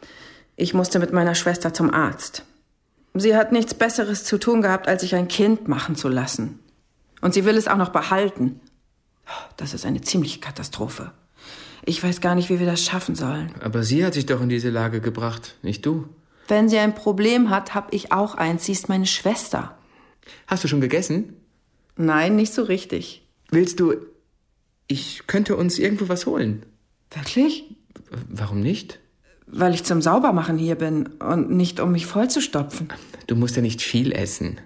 Ich musste mit meiner Schwester zum Arzt. Sie hat nichts Besseres zu tun gehabt, als sich ein Kind machen zu lassen. Und sie will es auch noch behalten. Das ist eine ziemliche Katastrophe. Ich weiß gar nicht, wie wir das schaffen sollen. Aber sie hat sich doch in diese Lage gebracht, nicht du. Wenn sie ein Problem hat, habe ich auch eins. Sie ist meine Schwester. Hast du schon gegessen? Nein, nicht so richtig. Willst du... Ich könnte uns irgendwo was holen. Wirklich? Warum nicht? Weil ich zum Saubermachen hier bin und nicht, um mich vollzustopfen. Du musst ja nicht viel essen.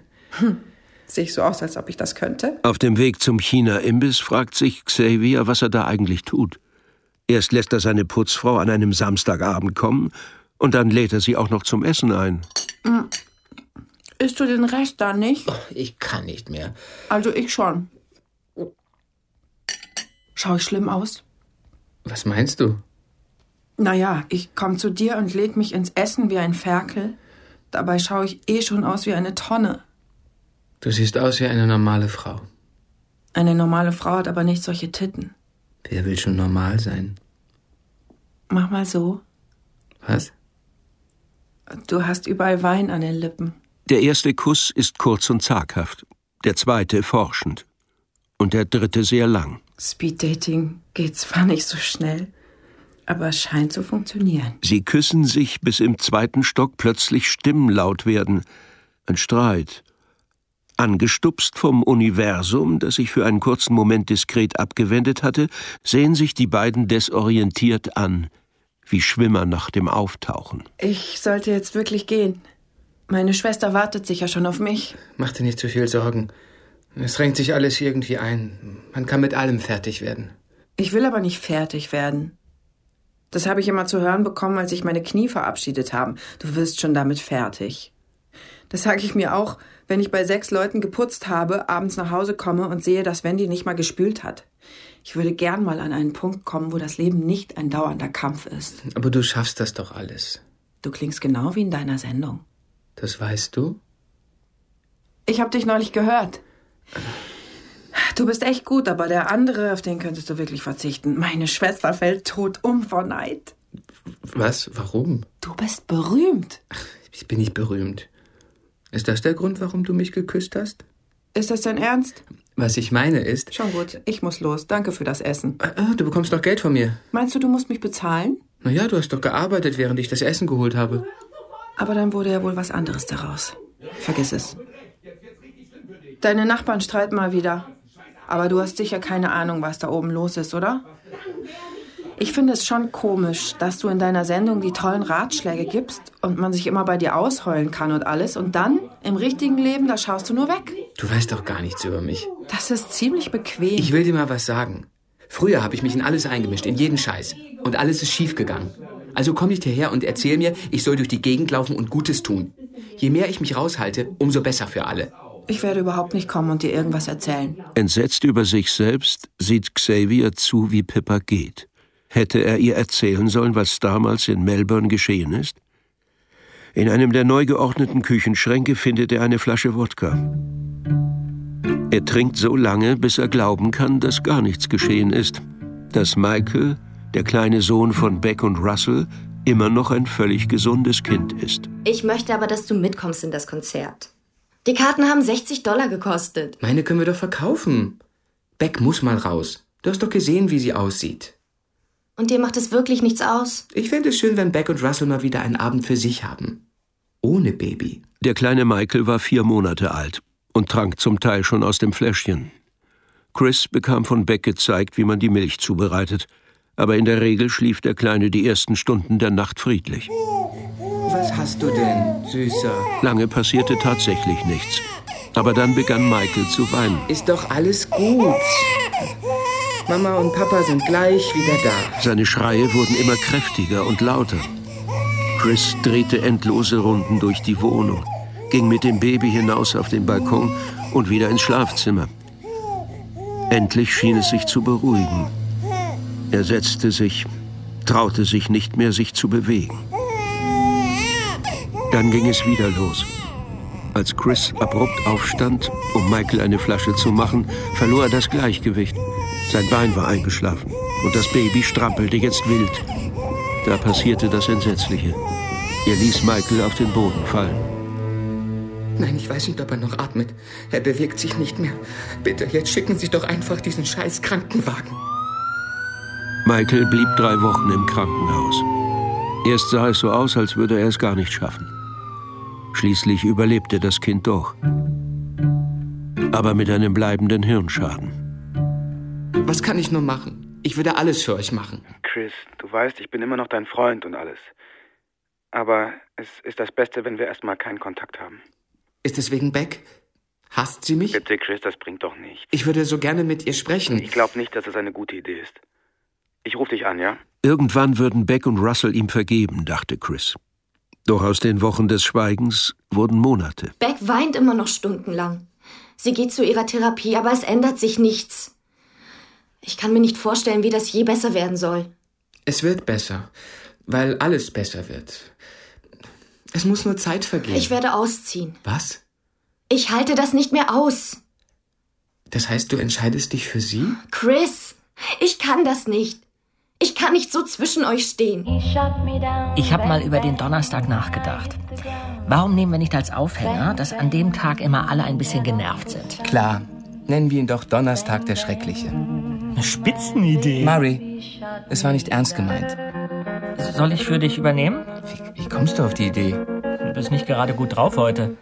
Sehe ich so aus, als ob ich das könnte? Auf dem Weg zum China-Imbiss fragt sich Xavier, was er da eigentlich tut. Erst lässt er seine Putzfrau an einem Samstagabend kommen und dann lädt er sie auch noch zum Essen ein. Isst du den Rest da nicht? Oh, ich kann nicht mehr. Also ich schon. Schau ich schlimm aus? Was meinst du? Naja, ich komme zu dir und leg mich ins Essen wie ein Ferkel. Dabei schaue ich schon aus wie eine Tonne. Du siehst aus wie eine normale Frau. Eine normale Frau hat aber nicht solche Titten. Wer will schon normal sein? Mach mal so. Was? Du hast überall Wein an den Lippen. Der erste Kuss ist kurz und zaghaft, der zweite forschend und der dritte sehr lang. Speeddating geht zwar nicht so schnell, aber es scheint zu funktionieren. Sie küssen sich, bis im 2. Stock plötzlich Stimmen laut werden. Ein Streit. Angestupst vom Universum, das sich für einen kurzen Moment diskret abgewendet hatte, sehen sich die beiden desorientiert an, wie Schwimmer nach dem Auftauchen. Ich sollte jetzt wirklich gehen. Meine Schwester wartet sicher schon auf mich. Mach dir nicht zu viel Sorgen. Es drängt sich alles irgendwie ein. Man kann mit allem fertig werden. Ich will aber nicht fertig werden. Das habe ich immer zu hören bekommen, als sich meine Knie verabschiedet haben. Du wirst schon damit fertig. Das sage ich mir auch, wenn ich bei 6 Leuten geputzt habe, abends nach Hause komme und sehe, dass Wendy nicht mal gespült hat. Ich würde gern mal an einen Punkt kommen, wo das Leben nicht ein dauernder Kampf ist. Aber du schaffst das doch alles. Du klingst genau wie in deiner Sendung. Das weißt du? Ich habe dich neulich gehört. Du bist echt gut, aber der andere, auf den könntest du wirklich verzichten. Meine Schwester fällt tot um vor Neid. Was? Warum? Du bist berühmt. Ich bin nicht berühmt. Ist das der Grund, warum du mich geküsst hast? Ist das dein Ernst? Was ich meine ist... Schon gut, ich muss los. Danke für das Essen. Du bekommst doch Geld von mir. Meinst du musst mich bezahlen? Naja, du hast doch gearbeitet, während ich das Essen geholt habe. Aber dann wurde ja wohl was anderes daraus. Vergiss es. Deine Nachbarn streiten mal wieder. Aber du hast sicher keine Ahnung, was da oben los ist, oder? Ich finde es schon komisch, dass du in deiner Sendung die tollen Ratschläge gibst und man sich immer bei dir ausheulen kann und alles. Und dann, im richtigen Leben, da schaust du nur weg. Du weißt doch gar nichts über mich. Das ist ziemlich bequem. Ich will dir mal was sagen. Früher habe ich mich in alles eingemischt, in jeden Scheiß. Und alles ist schief gegangen. Also komm nicht hierher und erzähl mir, ich soll durch die Gegend laufen und Gutes tun. Je mehr ich mich raushalte, umso besser für alle. Ich werde überhaupt nicht kommen und dir irgendwas erzählen. Entsetzt über sich selbst sieht Xavier zu, wie Pippa geht. Hätte er ihr erzählen sollen, was damals in Melbourne geschehen ist? In einem der neu geordneten Küchenschränke findet er eine Flasche Wodka. Er trinkt so lange, bis er glauben kann, dass gar nichts geschehen ist. Dass Michael, der kleine Sohn von Beck und Russell, immer noch ein völlig gesundes Kind ist. Ich möchte aber, dass du mitkommst in das Konzert. Die Karten haben $60 gekostet. Meine können wir doch verkaufen. Beck muss mal raus. Du hast doch gesehen, wie sie aussieht. Und dir macht es wirklich nichts aus? Ich fände es schön, wenn Beck und Russell mal wieder einen Abend für sich haben. Ohne Baby. Der kleine Michael war 4 Monate alt und trank zum Teil schon aus dem Fläschchen. Chris bekam von Beck gezeigt, wie man die Milch zubereitet. Aber in der Regel schlief der Kleine die ersten Stunden der Nacht friedlich. Was hast du denn, Süßer? Lange passierte tatsächlich nichts. Aber dann begann Michael zu weinen. Ist doch alles gut. Mama und Papa sind gleich wieder da. Seine Schreie wurden immer kräftiger und lauter. Chris drehte endlose Runden durch die Wohnung, ging mit dem Baby hinaus auf den Balkon und wieder ins Schlafzimmer. Endlich schien es sich zu beruhigen. Er setzte sich, traute sich nicht mehr, sich zu bewegen. Dann ging es wieder los. Als Chris abrupt aufstand, um Michael eine Flasche zu machen, verlor er das Gleichgewicht. Sein Bein war eingeschlafen und das Baby strampelte jetzt wild. Da passierte das Entsetzliche. Er ließ Michael auf den Boden fallen. Nein, ich weiß nicht, ob er noch atmet. Er bewegt sich nicht mehr. Bitte, jetzt schicken Sie doch einfach diesen scheiß Krankenwagen. Michael blieb 3 Wochen im Krankenhaus. Erst sah es so aus, als würde er es gar nicht schaffen. Schließlich überlebte das Kind doch. Aber mit einem bleibenden Hirnschaden. Was kann ich nur machen? Ich würde alles für euch machen. Chris, du weißt, ich bin immer noch dein Freund und alles. Aber es ist das Beste, wenn wir erstmal keinen Kontakt haben. Ist es wegen Beck? Hasst sie mich? Bitte, Chris, das bringt doch nichts. Ich würde so gerne mit ihr sprechen. Ich glaube nicht, dass es eine gute Idee ist. Ich rufe dich an, ja? Irgendwann würden Beck und Russell ihm vergeben, dachte Chris. Doch aus den Wochen des Schweigens wurden Monate. Beck weint immer noch stundenlang. Sie geht zu ihrer Therapie, aber es ändert sich nichts. Ich kann mir nicht vorstellen, wie das je besser werden soll. Es wird besser, weil alles besser wird. Es muss nur Zeit vergehen. Ich werde ausziehen. Was? Ich halte das nicht mehr aus. Das heißt, du entscheidest dich für sie? Chris, ich kann das nicht. Ich kann nicht so zwischen euch stehen. Ich habe mal über den Donnerstag nachgedacht. Warum nehmen wir nicht als Aufhänger, dass an dem Tag immer alle ein bisschen genervt sind? Klar, nennen wir ihn doch Donnerstag der Schreckliche. Eine Spitzenidee. Murray, es war nicht ernst gemeint. Soll ich für dich übernehmen? Wie kommst du auf die Idee? Du bist nicht gerade gut drauf heute.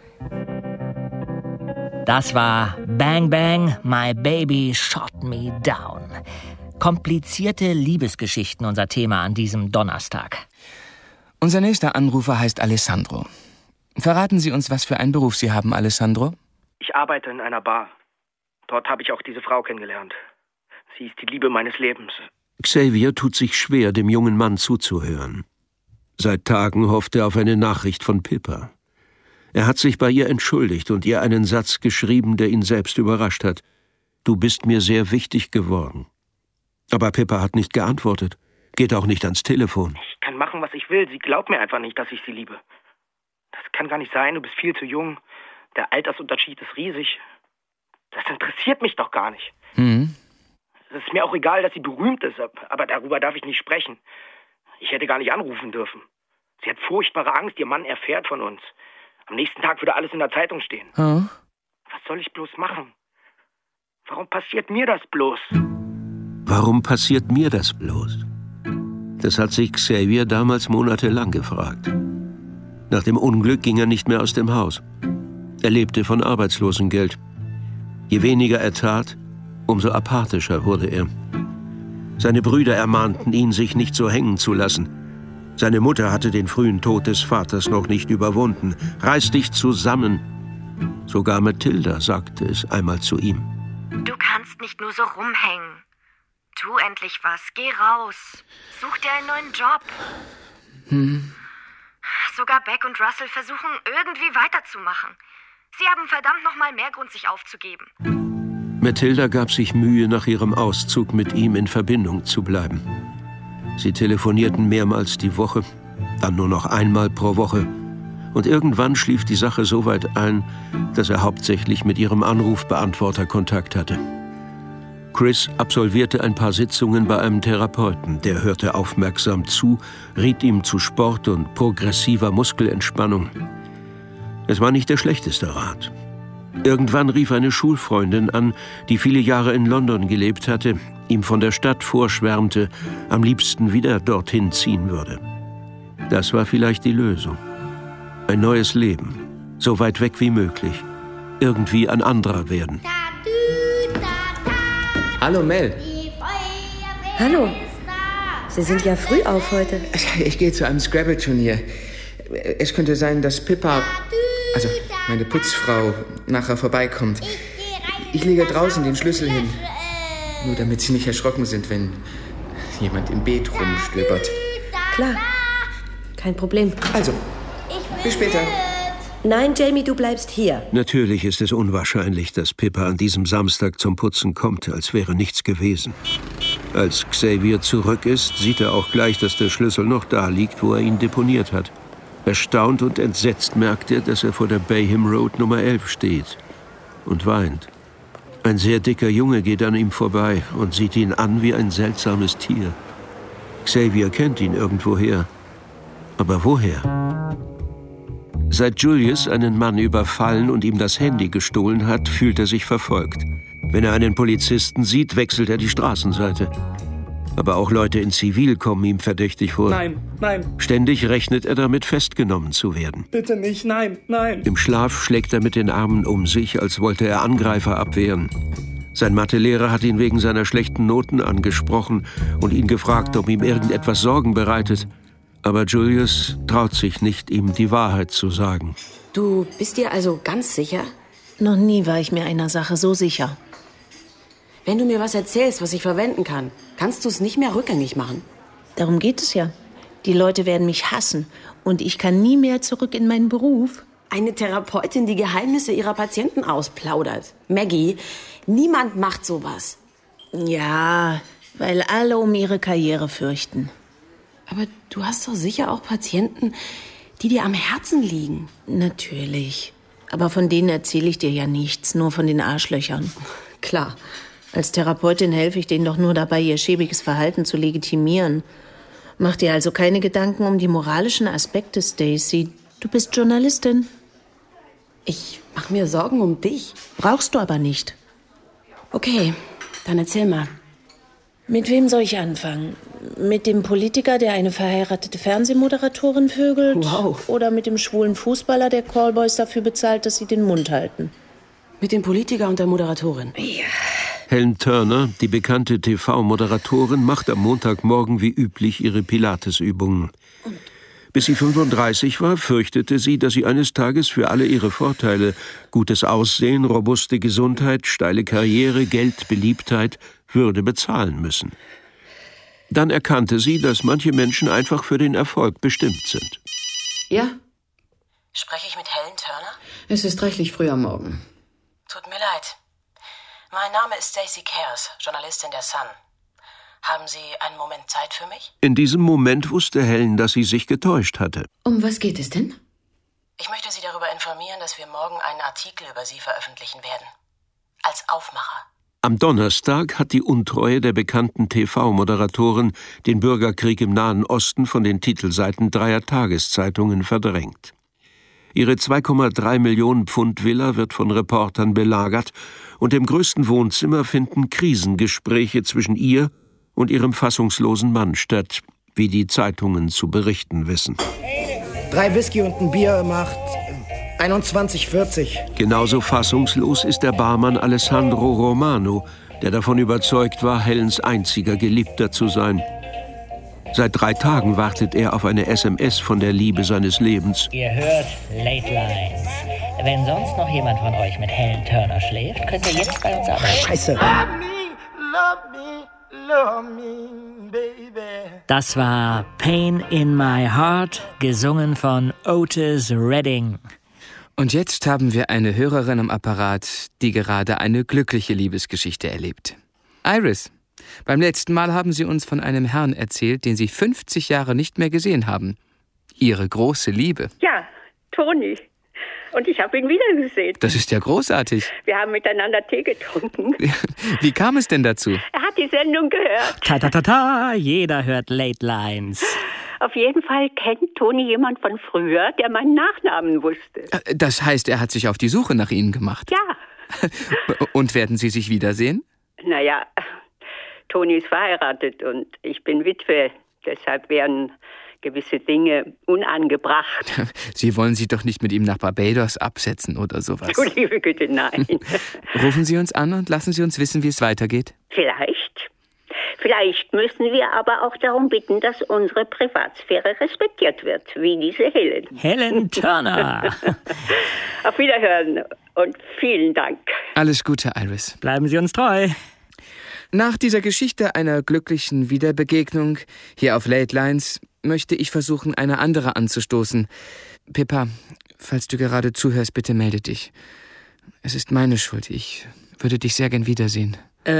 Das war Bang Bang, My Baby Shot Me Down. Komplizierte Liebesgeschichten, unser Thema an diesem Donnerstag. Unser nächster Anrufer heißt Alessandro. Verraten Sie uns, was für einen Beruf Sie haben, Alessandro? Ich arbeite in einer Bar. Dort habe ich auch diese Frau kennengelernt. Sie ist die Liebe meines Lebens. Xavier tut sich schwer, dem jungen Mann zuzuhören. Seit Tagen hofft er auf eine Nachricht von Pippa. Er hat sich bei ihr entschuldigt und ihr einen Satz geschrieben, der ihn selbst überrascht hat. Du bist mir sehr wichtig geworden. Aber Pippa hat nicht geantwortet, geht auch nicht ans Telefon. Ich kann machen, was ich will. Sie glaubt mir einfach nicht, dass ich sie liebe. Das kann gar nicht sein, du bist viel zu jung. Der Altersunterschied ist riesig. Das interessiert mich doch gar nicht. Es ist mir auch egal, dass sie berühmt ist, aber darüber darf ich nicht sprechen. Ich hätte gar nicht anrufen dürfen. Sie hat furchtbare Angst, ihr Mann erfährt von uns. Am nächsten Tag würde alles in der Zeitung stehen. Was soll ich bloß machen? Warum passiert mir das bloß? Warum passiert mir das bloß? Das hat sich Xavier damals monatelang gefragt. Nach dem Unglück ging er nicht mehr aus dem Haus. Er lebte von Arbeitslosengeld. Je weniger er tat, umso apathischer wurde er. Seine Brüder ermahnten ihn, sich nicht so hängen zu lassen. Seine Mutter hatte den frühen Tod des Vaters noch nicht überwunden. Reiß dich zusammen. Sogar Mathilda sagte es einmal zu ihm. Du kannst nicht nur so rumhängen. Tu endlich was. Geh raus. Such dir einen neuen Job. Sogar Beck und Russell versuchen, irgendwie weiterzumachen. Sie haben verdammt noch mal mehr Grund, sich aufzugeben. Mathilda gab sich Mühe, nach ihrem Auszug mit ihm in Verbindung zu bleiben. Sie telefonierten mehrmals die Woche, dann nur noch einmal pro Woche. Und irgendwann schlief die Sache so weit ein, dass er hauptsächlich mit ihrem Anrufbeantworter Kontakt hatte. Chris absolvierte ein paar Sitzungen bei einem Therapeuten. Der hörte aufmerksam zu, riet ihm zu Sport und progressiver Muskelentspannung. Es war nicht der schlechteste Rat. Irgendwann rief eine Schulfreundin an, die viele Jahre in London gelebt hatte, ihm von der Stadt vorschwärmte, am liebsten wieder dorthin ziehen würde. Das war vielleicht die Lösung. Ein neues Leben, so weit weg wie möglich. Irgendwie ein anderer werden. Hallo Mel. Hallo. Sie sind ja früh auf heute. Ich gehe zu einem Scrabble-Turnier. Es könnte sein, dass Pippa, also meine Putzfrau, nachher vorbeikommt. Ich lege draußen den Schlüssel hin. Nur damit sie nicht erschrocken sind, wenn jemand im Beet rumstöbert. Klar. Kein Problem. Also, bis später. Nein, Jamie, du bleibst hier. Natürlich ist es unwahrscheinlich, dass Pippa an diesem Samstag zum Putzen kommt, als wäre nichts gewesen. Als Xavier zurück ist, sieht er auch gleich, dass der Schlüssel noch da liegt, wo er ihn deponiert hat. Erstaunt und entsetzt merkt er, dass er vor der Bayham Road Nummer 11 steht und weint. Ein sehr dicker Junge geht an ihm vorbei und sieht ihn an wie ein seltsames Tier. Xavier kennt ihn irgendwoher. Aber woher? Seit Julius einen Mann überfallen und ihm das Handy gestohlen hat, fühlt er sich verfolgt. Wenn er einen Polizisten sieht, wechselt er die Straßenseite. Aber auch Leute in Zivil kommen ihm verdächtig vor. Nein, nein. Ständig rechnet er damit, festgenommen zu werden. Bitte nicht, nein, nein. Im Schlaf schlägt er mit den Armen um sich, als wollte er Angreifer abwehren. Sein Mathelehrer hat ihn wegen seiner schlechten Noten angesprochen und ihn gefragt, ob ihm irgendetwas Sorgen bereitet. Aber Julius traut sich nicht, ihm die Wahrheit zu sagen. Du bist dir also ganz sicher? Noch nie war ich mir einer Sache so sicher. Wenn du mir was erzählst, was ich verwenden kann, kannst du es nicht mehr rückgängig machen. Darum geht es ja. Die Leute werden mich hassen und ich kann nie mehr zurück in meinen Beruf. Eine Therapeutin, die Geheimnisse ihrer Patienten ausplaudert. Maggie, niemand macht sowas. Ja, weil alle um ihre Karriere fürchten. Aber du hast doch sicher auch Patienten, die dir am Herzen liegen. Natürlich. Aber von denen erzähle ich dir ja nichts, nur von den Arschlöchern. Klar. Als Therapeutin helfe ich denen doch nur dabei, ihr schäbiges Verhalten zu legitimieren. Mach dir also keine Gedanken um die moralischen Aspekte, Stacy. Du bist Journalistin. Ich mache mir Sorgen um dich. Brauchst du aber nicht. Okay, dann erzähl mal. Mit wem soll ich anfangen? Mit dem Politiker, der eine verheiratete Fernsehmoderatorin vögelt? Wow. Oder mit dem schwulen Fußballer, der Callboys dafür bezahlt, dass sie den Mund halten? Mit dem Politiker und der Moderatorin. Ja. Helen Turner, die bekannte TV-Moderatorin, macht am Montagmorgen wie üblich ihre Pilatesübungen. Bis sie 35 war, fürchtete sie, dass sie eines Tages für alle ihre Vorteile, gutes Aussehen, robuste Gesundheit, steile Karriere, Geld, Beliebtheit, würde bezahlen müssen. Dann erkannte sie, dass manche Menschen einfach für den Erfolg bestimmt sind. Ja? Spreche ich mit Helen Turner? Es ist reichlich früh am Morgen. Tut mir leid. Mein Name ist Stacey Cares, Journalistin der Sun. Haben Sie einen Moment Zeit für mich? In diesem Moment wusste Helen, dass sie sich getäuscht hatte. Um was geht es denn? Ich möchte Sie darüber informieren, dass wir morgen einen Artikel über Sie veröffentlichen werden. Als Aufmacher. Am Donnerstag hat die Untreue der bekannten TV-Moderatorin den Bürgerkrieg im Nahen Osten von den Titelseiten 3 Tageszeitungen verdrängt. Ihre 2,3 Millionen Pfund Villa wird von Reportern belagert und im größten Wohnzimmer finden Krisengespräche zwischen ihr und ihrem fassungslosen Mann statt, wie die Zeitungen zu berichten wissen. 3 Whisky und ein Bier macht 21,40. Genauso fassungslos ist der Barmann Alessandro Romano, der davon überzeugt war, Helens einziger Geliebter zu sein. Seit 3 Tagen wartet er auf eine SMS von der Liebe seines Lebens. Ihr hört Late Lines. Wenn sonst noch jemand von euch mit Helen Turner schläft, könnt ihr jetzt bei uns arbeiten. Scheiße. Das war Pain in My Heart, gesungen von Otis Redding. Und jetzt haben wir eine Hörerin am Apparat, die gerade eine glückliche Liebesgeschichte erlebt. Iris, beim letzten Mal haben Sie uns von einem Herrn erzählt, den Sie 50 Jahre nicht mehr gesehen haben. Ihre große Liebe. Ja, Toni. Und ich habe ihn wiedergesehen. Das ist ja großartig. Wir haben miteinander Tee getrunken. Wie kam es denn dazu? Er hat die Sendung gehört. Ta-ta-ta-ta, jeder hört Late Lines. Auf jeden Fall kennt Toni jemand von früher, der meinen Nachnamen wusste. Das heißt, er hat sich auf die Suche nach Ihnen gemacht? Ja. Und werden Sie sich wiedersehen? Naja, Toni ist verheiratet und ich bin Witwe. Deshalb werden gewisse Dinge unangebracht. Sie wollen sich doch nicht mit ihm nach Barbados absetzen oder sowas. Du liebe Güte, nein. Rufen Sie uns an und lassen Sie uns wissen, wie es weitergeht. Vielleicht. Vielleicht müssen wir aber auch darum bitten, dass unsere Privatsphäre respektiert wird, wie diese Helen. Helen Turner. Auf Wiederhören und vielen Dank. Alles Gute, Iris. Bleiben Sie uns treu. Nach dieser Geschichte einer glücklichen Wiederbegegnung hier auf Late Lines möchte ich versuchen, eine andere anzustoßen. Pippa, falls du gerade zuhörst, bitte melde dich. Es ist meine Schuld. Ich würde dich sehr gern wiedersehen.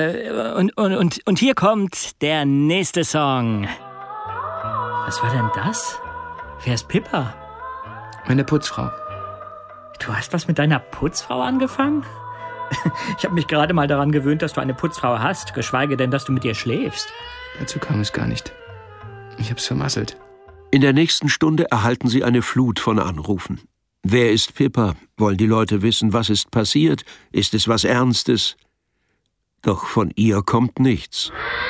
Und hier kommt der nächste Song. Was war denn das? Wer ist Pippa? Meine Putzfrau. Du hast was mit deiner Putzfrau angefangen? Ich habe mich gerade mal daran gewöhnt, dass du eine Putzfrau hast, geschweige denn, dass du mit ihr schläfst. Dazu kam es gar nicht. Ich hab's vermasselt. In der nächsten Stunde erhalten sie eine Flut von Anrufen. Wer ist Pippa? Wollen die Leute wissen, was ist passiert? Ist es was Ernstes? Doch von ihr kommt nichts.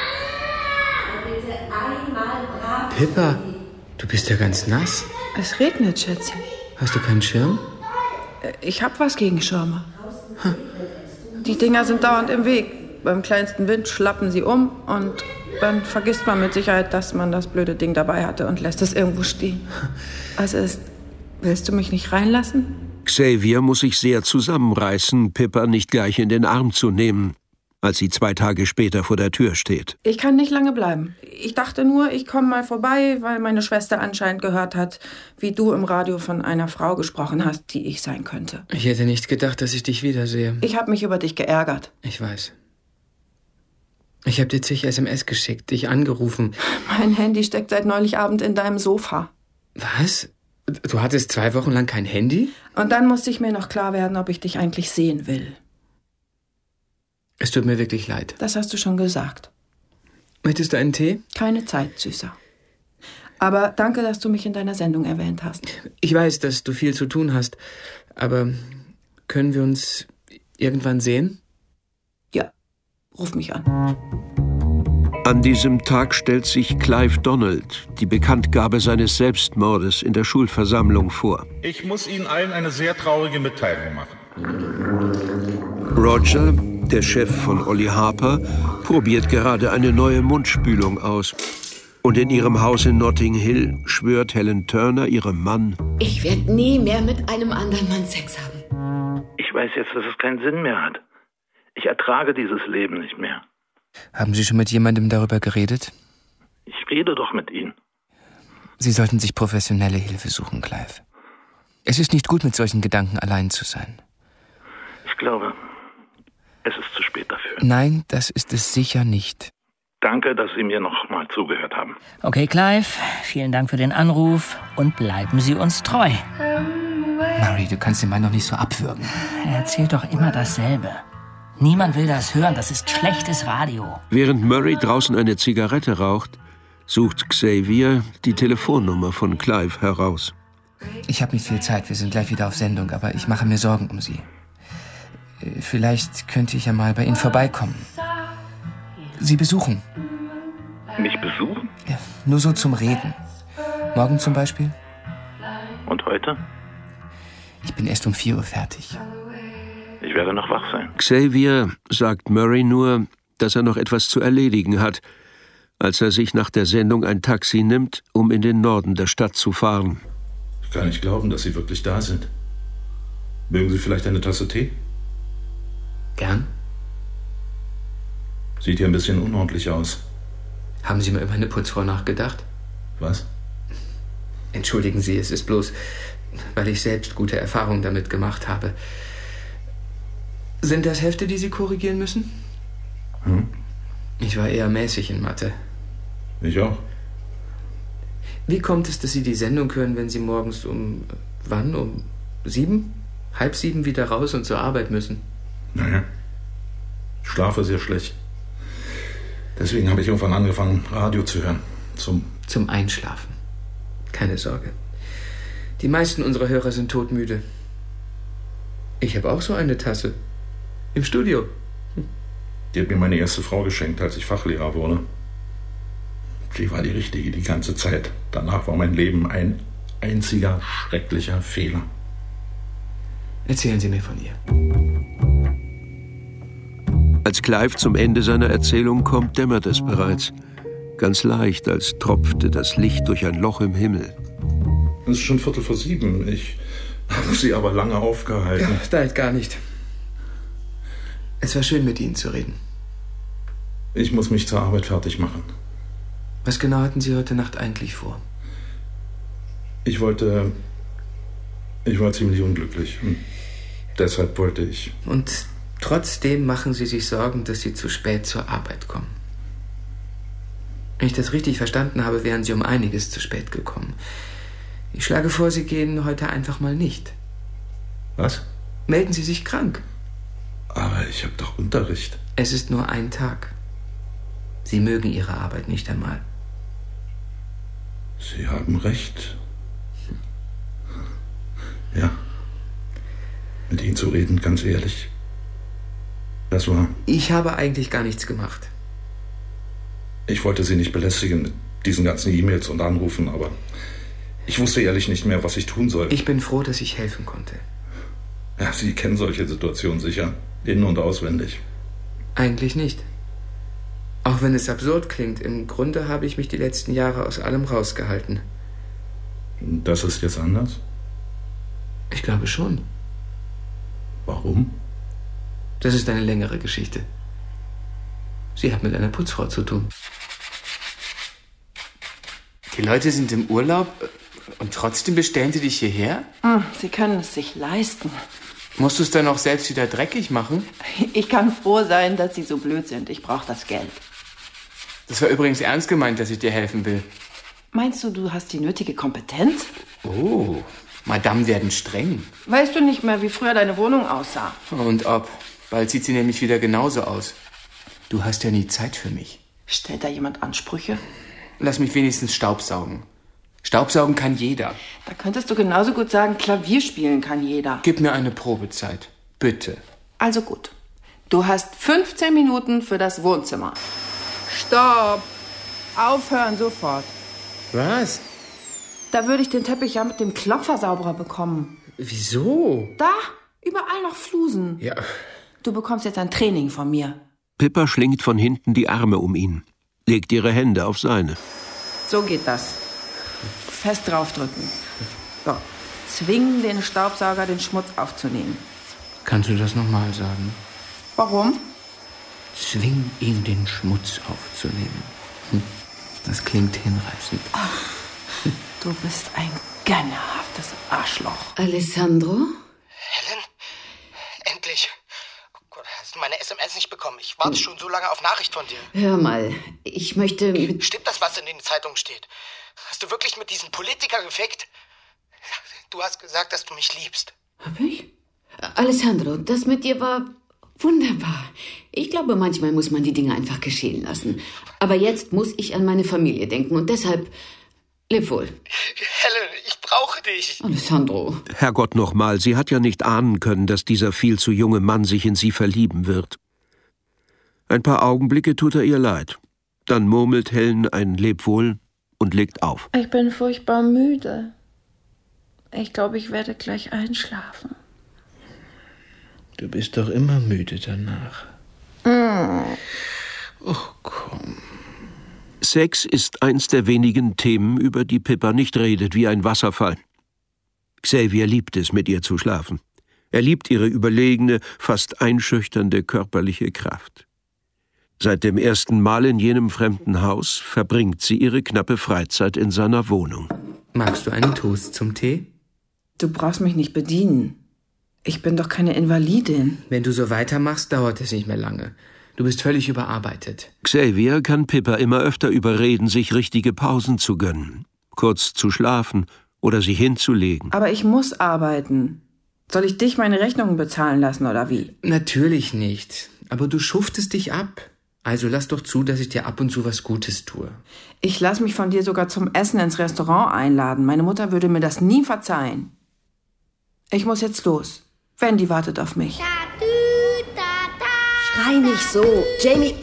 Pippa, du bist ja ganz nass. Es regnet, Schätzchen. Hast du keinen Schirm? Ich hab was gegen Schirme. Die Dinger sind dauernd im Weg. Beim kleinsten Wind schlappen sie um und dann vergisst man mit Sicherheit, dass man das blöde Ding dabei hatte und lässt es irgendwo stehen. Was ist? Willst du mich nicht reinlassen? Xavier muss sich sehr zusammenreißen, Pippa nicht gleich in den Arm zu nehmen, als sie 2 Tage später vor der Tür steht. Ich kann nicht lange bleiben. Ich dachte nur, ich komme mal vorbei, weil meine Schwester anscheinend gehört hat, wie du im Radio von einer Frau gesprochen hast, die ich sein könnte. Ich hätte nicht gedacht, dass ich dich wiedersehe. Ich habe mich über dich geärgert. Ich weiß. Ich habe dir zig SMS geschickt, dich angerufen. Mein Handy steckt seit neulich Abend in deinem Sofa. Was? Du hattest 2 Wochen lang kein Handy? Und dann musste ich mir noch klar werden, ob ich dich eigentlich sehen will. Es tut mir wirklich leid. Das hast du schon gesagt. Möchtest du einen Tee? Keine Zeit, Süßer. Aber danke, dass du mich in deiner Sendung erwähnt hast. Ich weiß, dass du viel zu tun hast, aber können wir uns irgendwann sehen? Ja, ruf mich an. An diesem Tag stellt sich Clive Donald die Bekanntgabe seines Selbstmordes in der Schulversammlung vor. Ich muss Ihnen allen eine sehr traurige Mitteilung machen. Roger, der Chef von Ollie Harper, probiert gerade eine neue Mundspülung aus. Und in ihrem Haus in Notting Hill schwört Helen Turner ihrem Mann: Ich werde nie mehr mit einem anderen Mann Sex haben. Ich weiß jetzt, dass es keinen Sinn mehr hat. Ich ertrage dieses Leben nicht mehr. Haben Sie schon mit jemandem darüber geredet? Ich rede doch mit Ihnen. Sie sollten sich professionelle Hilfe suchen, Clive. Es ist nicht gut, mit solchen Gedanken allein zu sein. Ich glaube, es ist zu spät dafür. Nein, das ist es sicher nicht. Danke, dass Sie mir noch mal zugehört haben. Okay, Clive, vielen Dank für den Anruf und bleiben Sie uns treu. Murray, du kannst den Mann doch nicht so abwürgen. Er erzählt doch immer dasselbe. Niemand will das hören, das ist schlechtes Radio. Während Murray draußen eine Zigarette raucht, sucht Xavier die Telefonnummer von Clive heraus. Ich habe nicht viel Zeit, wir sind gleich wieder auf Sendung, aber ich mache mir Sorgen um Sie. Vielleicht könnte ich ja mal bei Ihnen vorbeikommen. Sie besuchen. Mich besuchen? Ja, nur so zum Reden. Morgen zum Beispiel? Und heute? Ich bin erst um 4 Uhr fertig. Ich werde noch wach sein. Xavier sagt Murray nur, dass er noch etwas zu erledigen hat, als er sich nach der Sendung ein Taxi nimmt, um in den Norden der Stadt zu fahren. Ich kann nicht glauben, dass Sie wirklich da sind. Mögen Sie vielleicht eine Tasse Tee? Gern. Sieht hier ein bisschen unordentlich aus. Haben Sie mal über eine Putzfrau nachgedacht? Was? Entschuldigen Sie, es ist bloß, weil ich selbst gute Erfahrungen damit gemacht habe. Sind das Hefte, die Sie korrigieren müssen? Ich war eher mäßig in Mathe. Ich auch. Wie kommt es, dass Sie die Sendung hören, wenn Sie morgens um 7? 6:30 wieder raus und zur Arbeit müssen? Naja, ich schlafe sehr schlecht. Deswegen habe ich irgendwann angefangen, Radio zu hören. Zum Einschlafen. Keine Sorge. Die meisten unserer Hörer sind todmüde. Ich habe auch so eine Tasse. Im Studio. Die hat mir meine erste Frau geschenkt, als ich Fachlehrer wurde. Sie war die Richtige die ganze Zeit. Danach war mein Leben ein einziger schrecklicher Fehler. Erzählen Sie mir von ihr. Als Clive zum Ende seiner Erzählung kommt, dämmert es bereits. Ganz leicht, als tropfte das Licht durch ein Loch im Himmel. Es ist schon 6:45. Ich habe Sie aber lange aufgehalten. Ja, nein, gar nicht. Es war schön, mit Ihnen zu reden. Ich muss mich zur Arbeit fertig machen. Was genau hatten Sie heute Nacht eigentlich vor? Ich war ziemlich unglücklich. Und deshalb wollte ich... Und trotzdem machen Sie sich Sorgen, dass Sie zu spät zur Arbeit kommen. Wenn ich das richtig verstanden habe, wären Sie um einiges zu spät gekommen. Ich schlage vor, Sie gehen heute einfach mal nicht. Was? Melden Sie sich krank. Aber ich habe doch Unterricht. Es ist nur ein Tag. Sie mögen Ihre Arbeit nicht einmal. Sie haben recht. Ja. Mit Ihnen zu reden, ganz ehrlich. Das war... Ich habe eigentlich gar nichts gemacht. Ich wollte Sie nicht belästigen mit diesen ganzen E-Mails und Anrufen, aber ich wusste ehrlich nicht mehr, was ich tun soll. Ich bin froh, dass ich helfen konnte. Ja, Sie kennen solche Situationen sicher. In- und auswendig. Eigentlich nicht. Auch wenn es absurd klingt, im Grunde habe ich mich die letzten Jahre aus allem rausgehalten. Das ist jetzt anders? Ich glaube schon. Warum? Das ist eine längere Geschichte. Sie hat mit einer Putzfrau zu tun. Die Leute sind im Urlaub und trotzdem bestellen sie dich hierher? Sie können es sich leisten. Musst du es dann auch selbst wieder dreckig machen? Ich kann froh sein, dass Sie so blöd sind. Ich brauche das Geld. Das war übrigens ernst gemeint, dass ich dir helfen will. Meinst du, du hast die nötige Kompetenz? Oh, Madame werden streng. Weißt du nicht mehr, wie früher deine Wohnung aussah? Und ob. Bald sieht sie nämlich wieder genauso aus. Du hast ja nie Zeit für mich. Stellt da jemand Ansprüche? Lass mich wenigstens staubsaugen. Staubsaugen kann jeder. Da könntest du genauso gut sagen, Klavier spielen kann jeder. Gib mir eine Probezeit. Bitte. Also gut. Du hast 15 Minuten für das Wohnzimmer. Stopp! Aufhören sofort. Was? Da würde ich den Teppich ja mit dem Klopfer sauberer bekommen. Wieso? Da, überall noch Flusen. Ja. Du bekommst jetzt ein Training von mir. Pippa schlingt von hinten die Arme um ihn, legt ihre Hände auf seine. So geht das. Fest draufdrücken. So. Zwingen den Staubsauger, den Schmutz aufzunehmen. Kannst du das nochmal sagen? Warum? Zwing ihn, den Schmutz aufzunehmen. Das klingt hinreißend. Ach, du bist ein gönnerhaftes Arschloch. Alessandro? Helen? Endlich. Oh Gott, hast du meine SMS nicht bekommen? Ich warte schon so lange auf Nachricht von dir. Hör mal, ich möchte... Stimmt das, was in den Zeitungen steht? Hast du wirklich mit diesem Politiker gefickt? Du hast gesagt, dass du mich liebst. Hab ich? Alessandro, das mit dir war wunderbar. Ich glaube, manchmal muss man die Dinge einfach geschehen lassen. Aber jetzt muss ich an meine Familie denken und deshalb leb wohl. Helen, ich brauche brauche dich. Alessandro. Herrgott nochmal, sie hat ja nicht ahnen können, dass dieser viel zu junge Mann sich in sie verlieben wird. Ein paar Augenblicke tut er ihr leid. Dann murmelt Helen ein Lebwohl und legt auf. Ich bin furchtbar müde. Ich glaube, ich werde gleich einschlafen. Du bist doch immer müde danach. Oh, komm. Sex ist eins der wenigen Themen, über die Pippa nicht redet wie ein Wasserfall. Xavier liebt es, mit ihr zu schlafen. Er liebt ihre überlegene, fast einschüchternde körperliche Kraft. Seit dem ersten Mal in jenem fremden Haus verbringt sie ihre knappe Freizeit in seiner Wohnung. Magst du einen Toast zum Tee? Du brauchst mich nicht bedienen. Ich bin doch keine Invalidin. Wenn du so weitermachst, dauert es nicht mehr lange. Du bist völlig überarbeitet. Xavier kann Pippa immer öfter überreden, sich richtige Pausen zu gönnen. Kurz zu schlafen oder sich hinzulegen. Aber ich muss arbeiten. Soll ich dich meine Rechnungen bezahlen lassen, oder wie? Natürlich nicht. Aber du schuftest dich ab. Also lass doch zu, dass ich dir ab und zu was Gutes tue. Ich lass mich von dir sogar zum Essen ins Restaurant einladen. Meine Mutter würde mir das nie verzeihen. Ich muss jetzt los. Wendy wartet auf mich. Schrei nicht so. Jamie.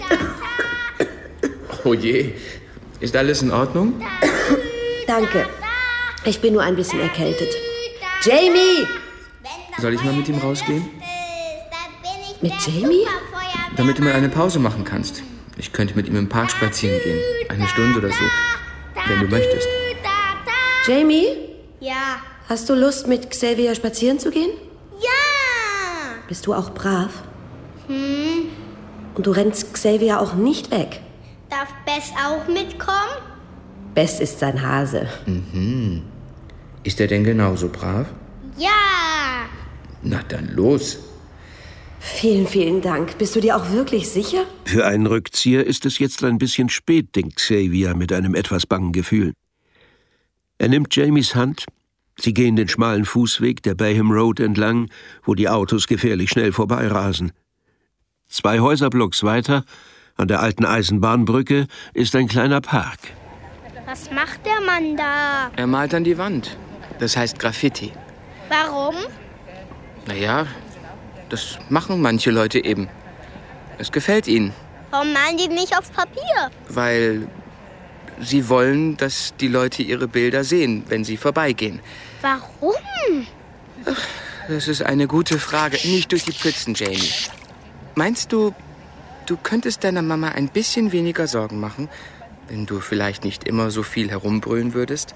Oh je. Ist alles in Ordnung? Danke. Ich bin nur ein bisschen erkältet. Jamie! Soll ich mal mit ihm rausgehen? Mit Jamie? Damit du mal eine Pause machen kannst. Ich könnte mit ihm im Park spazieren gehen. 1 Stunde oder so. Wenn du möchtest. Jamie? Ja. Hast du Lust, mit Xavier spazieren zu gehen? Ja. Bist du auch brav? Und du rennst Xavier auch nicht weg? Darf Bess auch mitkommen? Bess ist sein Hase. Mhm. Ist er denn genauso brav? Ja. Na dann los. Vielen, vielen Dank. Bist du dir auch wirklich sicher? Für einen Rückzieher ist es jetzt ein bisschen spät, denkt Xavier mit einem etwas bangen Gefühl. Er nimmt Jamies Hand. Sie gehen den schmalen Fußweg der Bayham Road entlang, wo die Autos gefährlich schnell vorbeirasen. 2 Häuserblocks weiter, an der alten Eisenbahnbrücke, ist ein kleiner Park. Was macht der Mann da? Er malt an die Wand. Das heißt Graffiti. Warum? Naja, das machen manche Leute eben. Es gefällt ihnen. Warum malen die nicht auf Papier? Weil sie wollen, dass die Leute ihre Bilder sehen, wenn sie vorbeigehen. Warum? Das ist eine gute Frage. Nicht durch die Pfützen, Jamie. Meinst du, du könntest deiner Mama ein bisschen weniger Sorgen machen, wenn du vielleicht nicht immer so viel herumbrüllen würdest?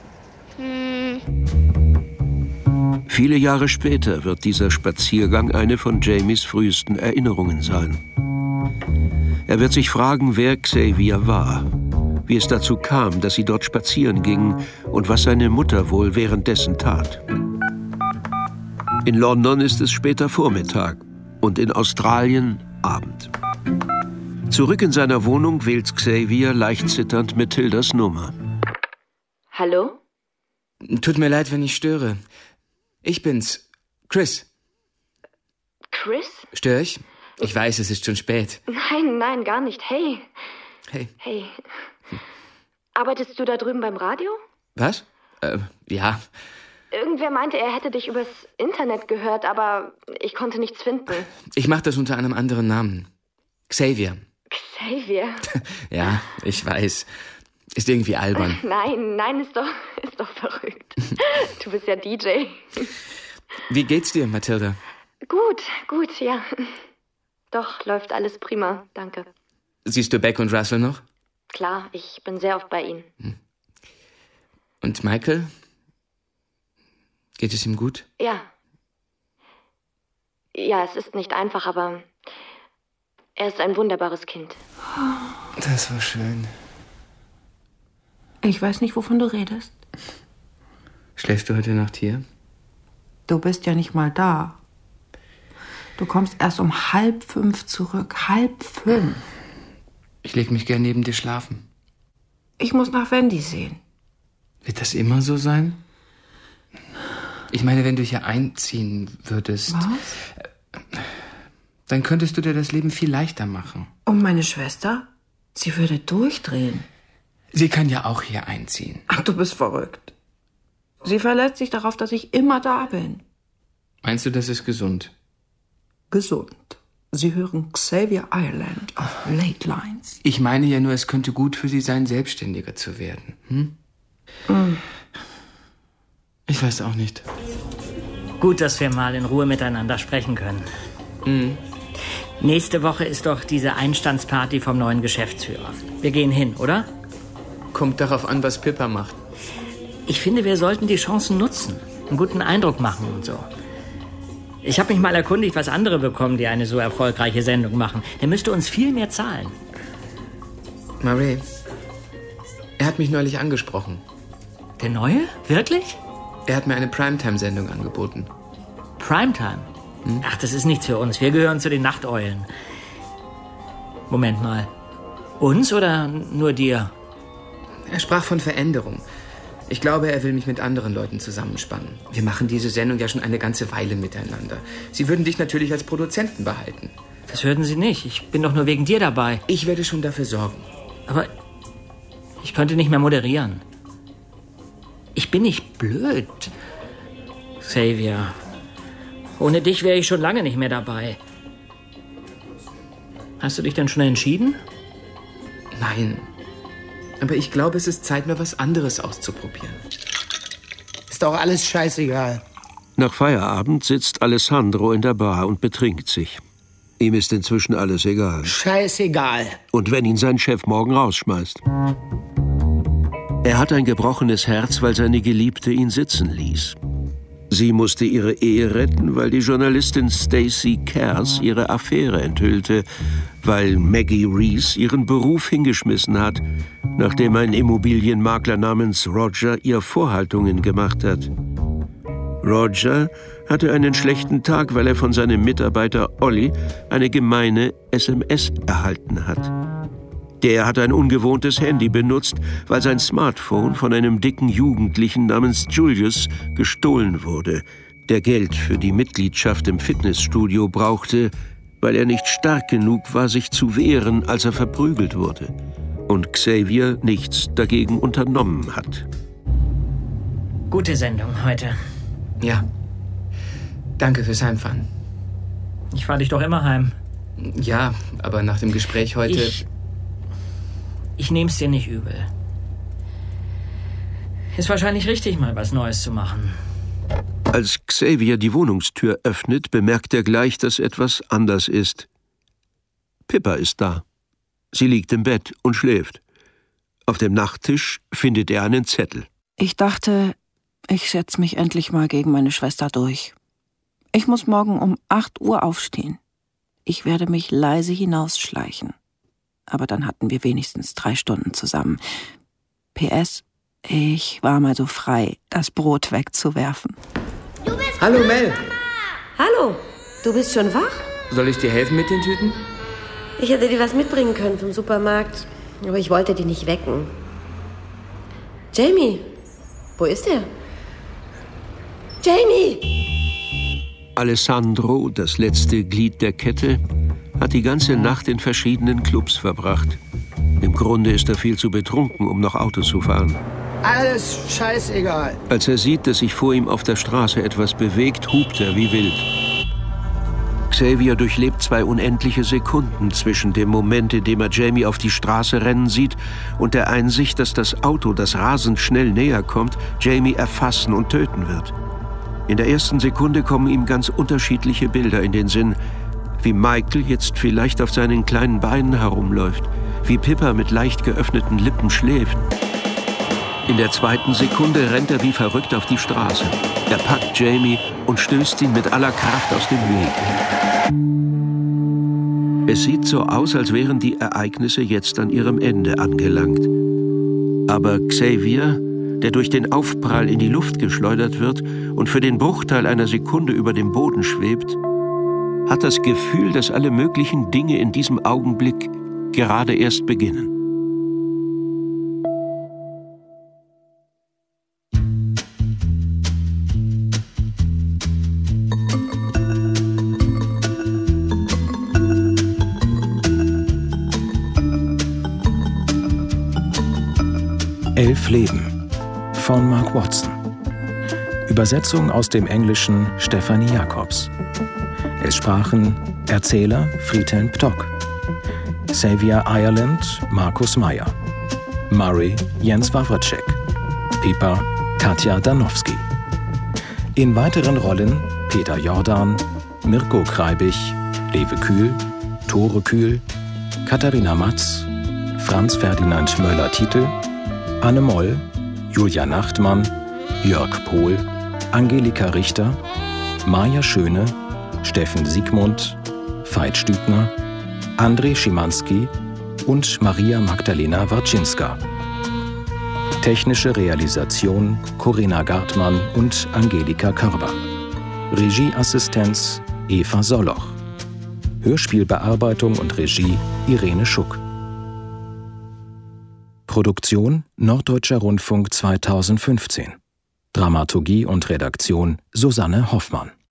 Viele Jahre später wird dieser Spaziergang eine von Jamies frühesten Erinnerungen sein. Er wird sich fragen, wer Xavier war, wie es dazu kam, dass sie dort spazieren gingen und was seine Mutter wohl währenddessen tat. In London ist es später Vormittag und in Australien Abend. Zurück in seiner Wohnung wählt Xavier leicht zitternd Mathildas Nummer. Hallo? Tut mir leid, wenn ich störe. Ich bin's. Chris. Chris? Störe ich? Ich weiß, es ist schon spät. Nein, gar nicht. Hey. Hey. Hey. Arbeitest du da drüben beim Radio? Was? Ja. Irgendwer meinte, er hätte dich übers Internet gehört, aber ich konnte nichts finden. Ich mache das unter einem anderen Namen. Xavier. Xavier? Ja, ich weiß. Ist irgendwie albern. Nein, ist doch verrückt. Du bist ja DJ. Wie geht's dir, Mathilda? Gut, ja. Doch, läuft alles prima, danke. Siehst du Beck und Russell noch? Klar, ich bin sehr oft bei ihnen. Und Michael? Geht es ihm gut? Ja. Ja, es ist nicht einfach, aber er ist ein wunderbares Kind. Das war schön. Ich weiß nicht, wovon du redest. Schläfst du heute Nacht hier? Du bist ja nicht mal da. Du kommst erst um 4:30 zurück. 4:30. Ich leg mich gern neben dir schlafen. Ich muss nach Wendy sehen. Wird das immer so sein? Ich meine, wenn du hier einziehen würdest... Was? Dann könntest du dir das Leben viel leichter machen. Und meine Schwester? Sie würde durchdrehen. Sie kann ja auch hier einziehen. Ach, du bist verrückt. Sie verlässt sich darauf, dass ich immer da bin. Meinst du, das ist gesund? Gesund. Sie hören Xavier Ireland auf Late Lines. Ich meine ja nur, es könnte gut für Sie sein, selbstständiger zu werden. Ich weiß auch nicht. Gut, dass wir mal in Ruhe miteinander sprechen können. Nächste Woche ist doch diese Einstandsparty vom neuen Geschäftsführer. Wir gehen hin, oder? Kommt darauf an, was Pippa macht. Ich finde, wir sollten die Chancen nutzen. Einen guten Eindruck machen und so. Ich habe mich mal erkundigt, was andere bekommen, die eine so erfolgreiche Sendung machen. Der müsste uns viel mehr zahlen. Marie, er hat mich neulich angesprochen. Der Neue? Wirklich? Er hat mir eine Primetime-Sendung angeboten. Primetime? Ach, das ist nichts für uns. Wir gehören zu den Nachteulen. Moment mal. Uns oder nur dir? Er sprach von Veränderung. Ich glaube, er will mich mit anderen Leuten zusammenspannen. Wir machen diese Sendung ja schon eine ganze Weile miteinander. Sie würden dich natürlich als Produzenten behalten. Das würden Sie nicht. Ich bin doch nur wegen dir dabei. Ich werde schon dafür sorgen. Aber ich könnte nicht mehr moderieren. Ich bin nicht blöd. Xavier, ohne dich wäre ich schon lange nicht mehr dabei. Hast du dich denn schon entschieden? Nein. Aber ich glaube, es ist Zeit, mal was anderes auszuprobieren. Ist doch alles scheißegal. Nach Feierabend sitzt Alessandro in der Bar und betrinkt sich. Ihm ist inzwischen alles egal. Scheißegal. Und wenn ihn sein Chef morgen rausschmeißt? Er hat ein gebrochenes Herz, weil seine Geliebte ihn sitzen ließ. Sie musste ihre Ehe retten, weil die Journalistin Stacey Kears ihre Affäre enthüllte, weil Maggie Reese ihren Beruf hingeschmissen hat, nachdem ein Immobilienmakler namens Roger ihr Vorhaltungen gemacht hat. Roger hatte einen schlechten Tag, weil er von seinem Mitarbeiter Olli eine gemeine SMS erhalten hat. Der hat ein ungewohntes Handy benutzt, weil sein Smartphone von einem dicken Jugendlichen namens Julius gestohlen wurde, der Geld für die Mitgliedschaft im Fitnessstudio brauchte, weil er nicht stark genug war, sich zu wehren, als er verprügelt wurde. Und Xavier nichts dagegen unternommen hat. Gute Sendung heute. Ja. Danke fürs Heimfahren. Ich fahre dich doch immer heim. Ja, aber nach dem Gespräch heute... Ich nehm's dir nicht übel. Ist wahrscheinlich richtig, mal was Neues zu machen. Als Xavier die Wohnungstür öffnet, bemerkt er gleich, dass etwas anders ist. Pippa ist da. Sie liegt im Bett und schläft. Auf dem Nachttisch findet er einen Zettel. Ich dachte, ich setze mich endlich mal gegen meine Schwester durch. Ich muss morgen um 8 Uhr aufstehen. Ich werde mich leise hinausschleichen. Aber dann hatten wir wenigstens 3 Stunden zusammen. PS, ich war mal so frei, das Brot wegzuwerfen. Hallo Mel. Hallo, du bist schon wach? Soll ich dir helfen mit den Tüten? Ich hätte dir was mitbringen können vom Supermarkt, aber ich wollte dich nicht wecken. Jamie, wo ist er? Jamie! Alessandro, das letzte Glied der Kette, hat die ganze Nacht in verschiedenen Clubs verbracht. Im Grunde ist er viel zu betrunken, um noch Auto zu fahren. Alles scheißegal. Als er sieht, dass sich vor ihm auf der Straße etwas bewegt, hupt er wie wild. Xavier durchlebt 2 unendliche Sekunden zwischen dem Moment, in dem er Jamie auf die Straße rennen sieht, und der Einsicht, dass das Auto, das rasend schnell näher kommt, Jamie erfassen und töten wird. In der ersten Sekunde kommen ihm ganz unterschiedliche Bilder in den Sinn, wie Michael jetzt vielleicht auf seinen kleinen Beinen herumläuft, wie Pippa mit leicht geöffneten Lippen schläft. In der zweiten Sekunde rennt er wie verrückt auf die Straße. Er packt Jamie und stößt ihn mit aller Kraft aus dem Weg. Es sieht so aus, als wären die Ereignisse jetzt an ihrem Ende angelangt. Aber Xavier, der durch den Aufprall in die Luft geschleudert wird und für den Bruchteil einer Sekunde über dem Boden schwebt, hat das Gefühl, dass alle möglichen Dinge in diesem Augenblick gerade erst beginnen. Elf Leben von Mark Watson. Übersetzung aus dem Englischen Stefanie Jacobs. Es sprachen Erzähler Friedhelm Ptock, Xavier Ireland Markus Meyer, Murray Jens Wawrczyk, Pieper Katja Danowski. In weiteren Rollen Peter Jordan, Mirko Kreibich, Lewe Kühl, Tore Kühl, Katharina Matz, Franz Ferdinand Möller-Titel, Anne Moll, Julia Nachtmann, Jörg Pohl, Angelika Richter, Maja Schöne, Steffen Siegmund, Veit Stübner, André Schimanski und Maria Magdalena Warczynska. Technische Realisation Corinna Gartmann und Angelika Körber. Regieassistenz Eva Solloch. Hörspielbearbeitung und Regie Irene Schuck. Produktion Norddeutscher Rundfunk 2015. Dramaturgie und Redaktion Susanne Hoffmann.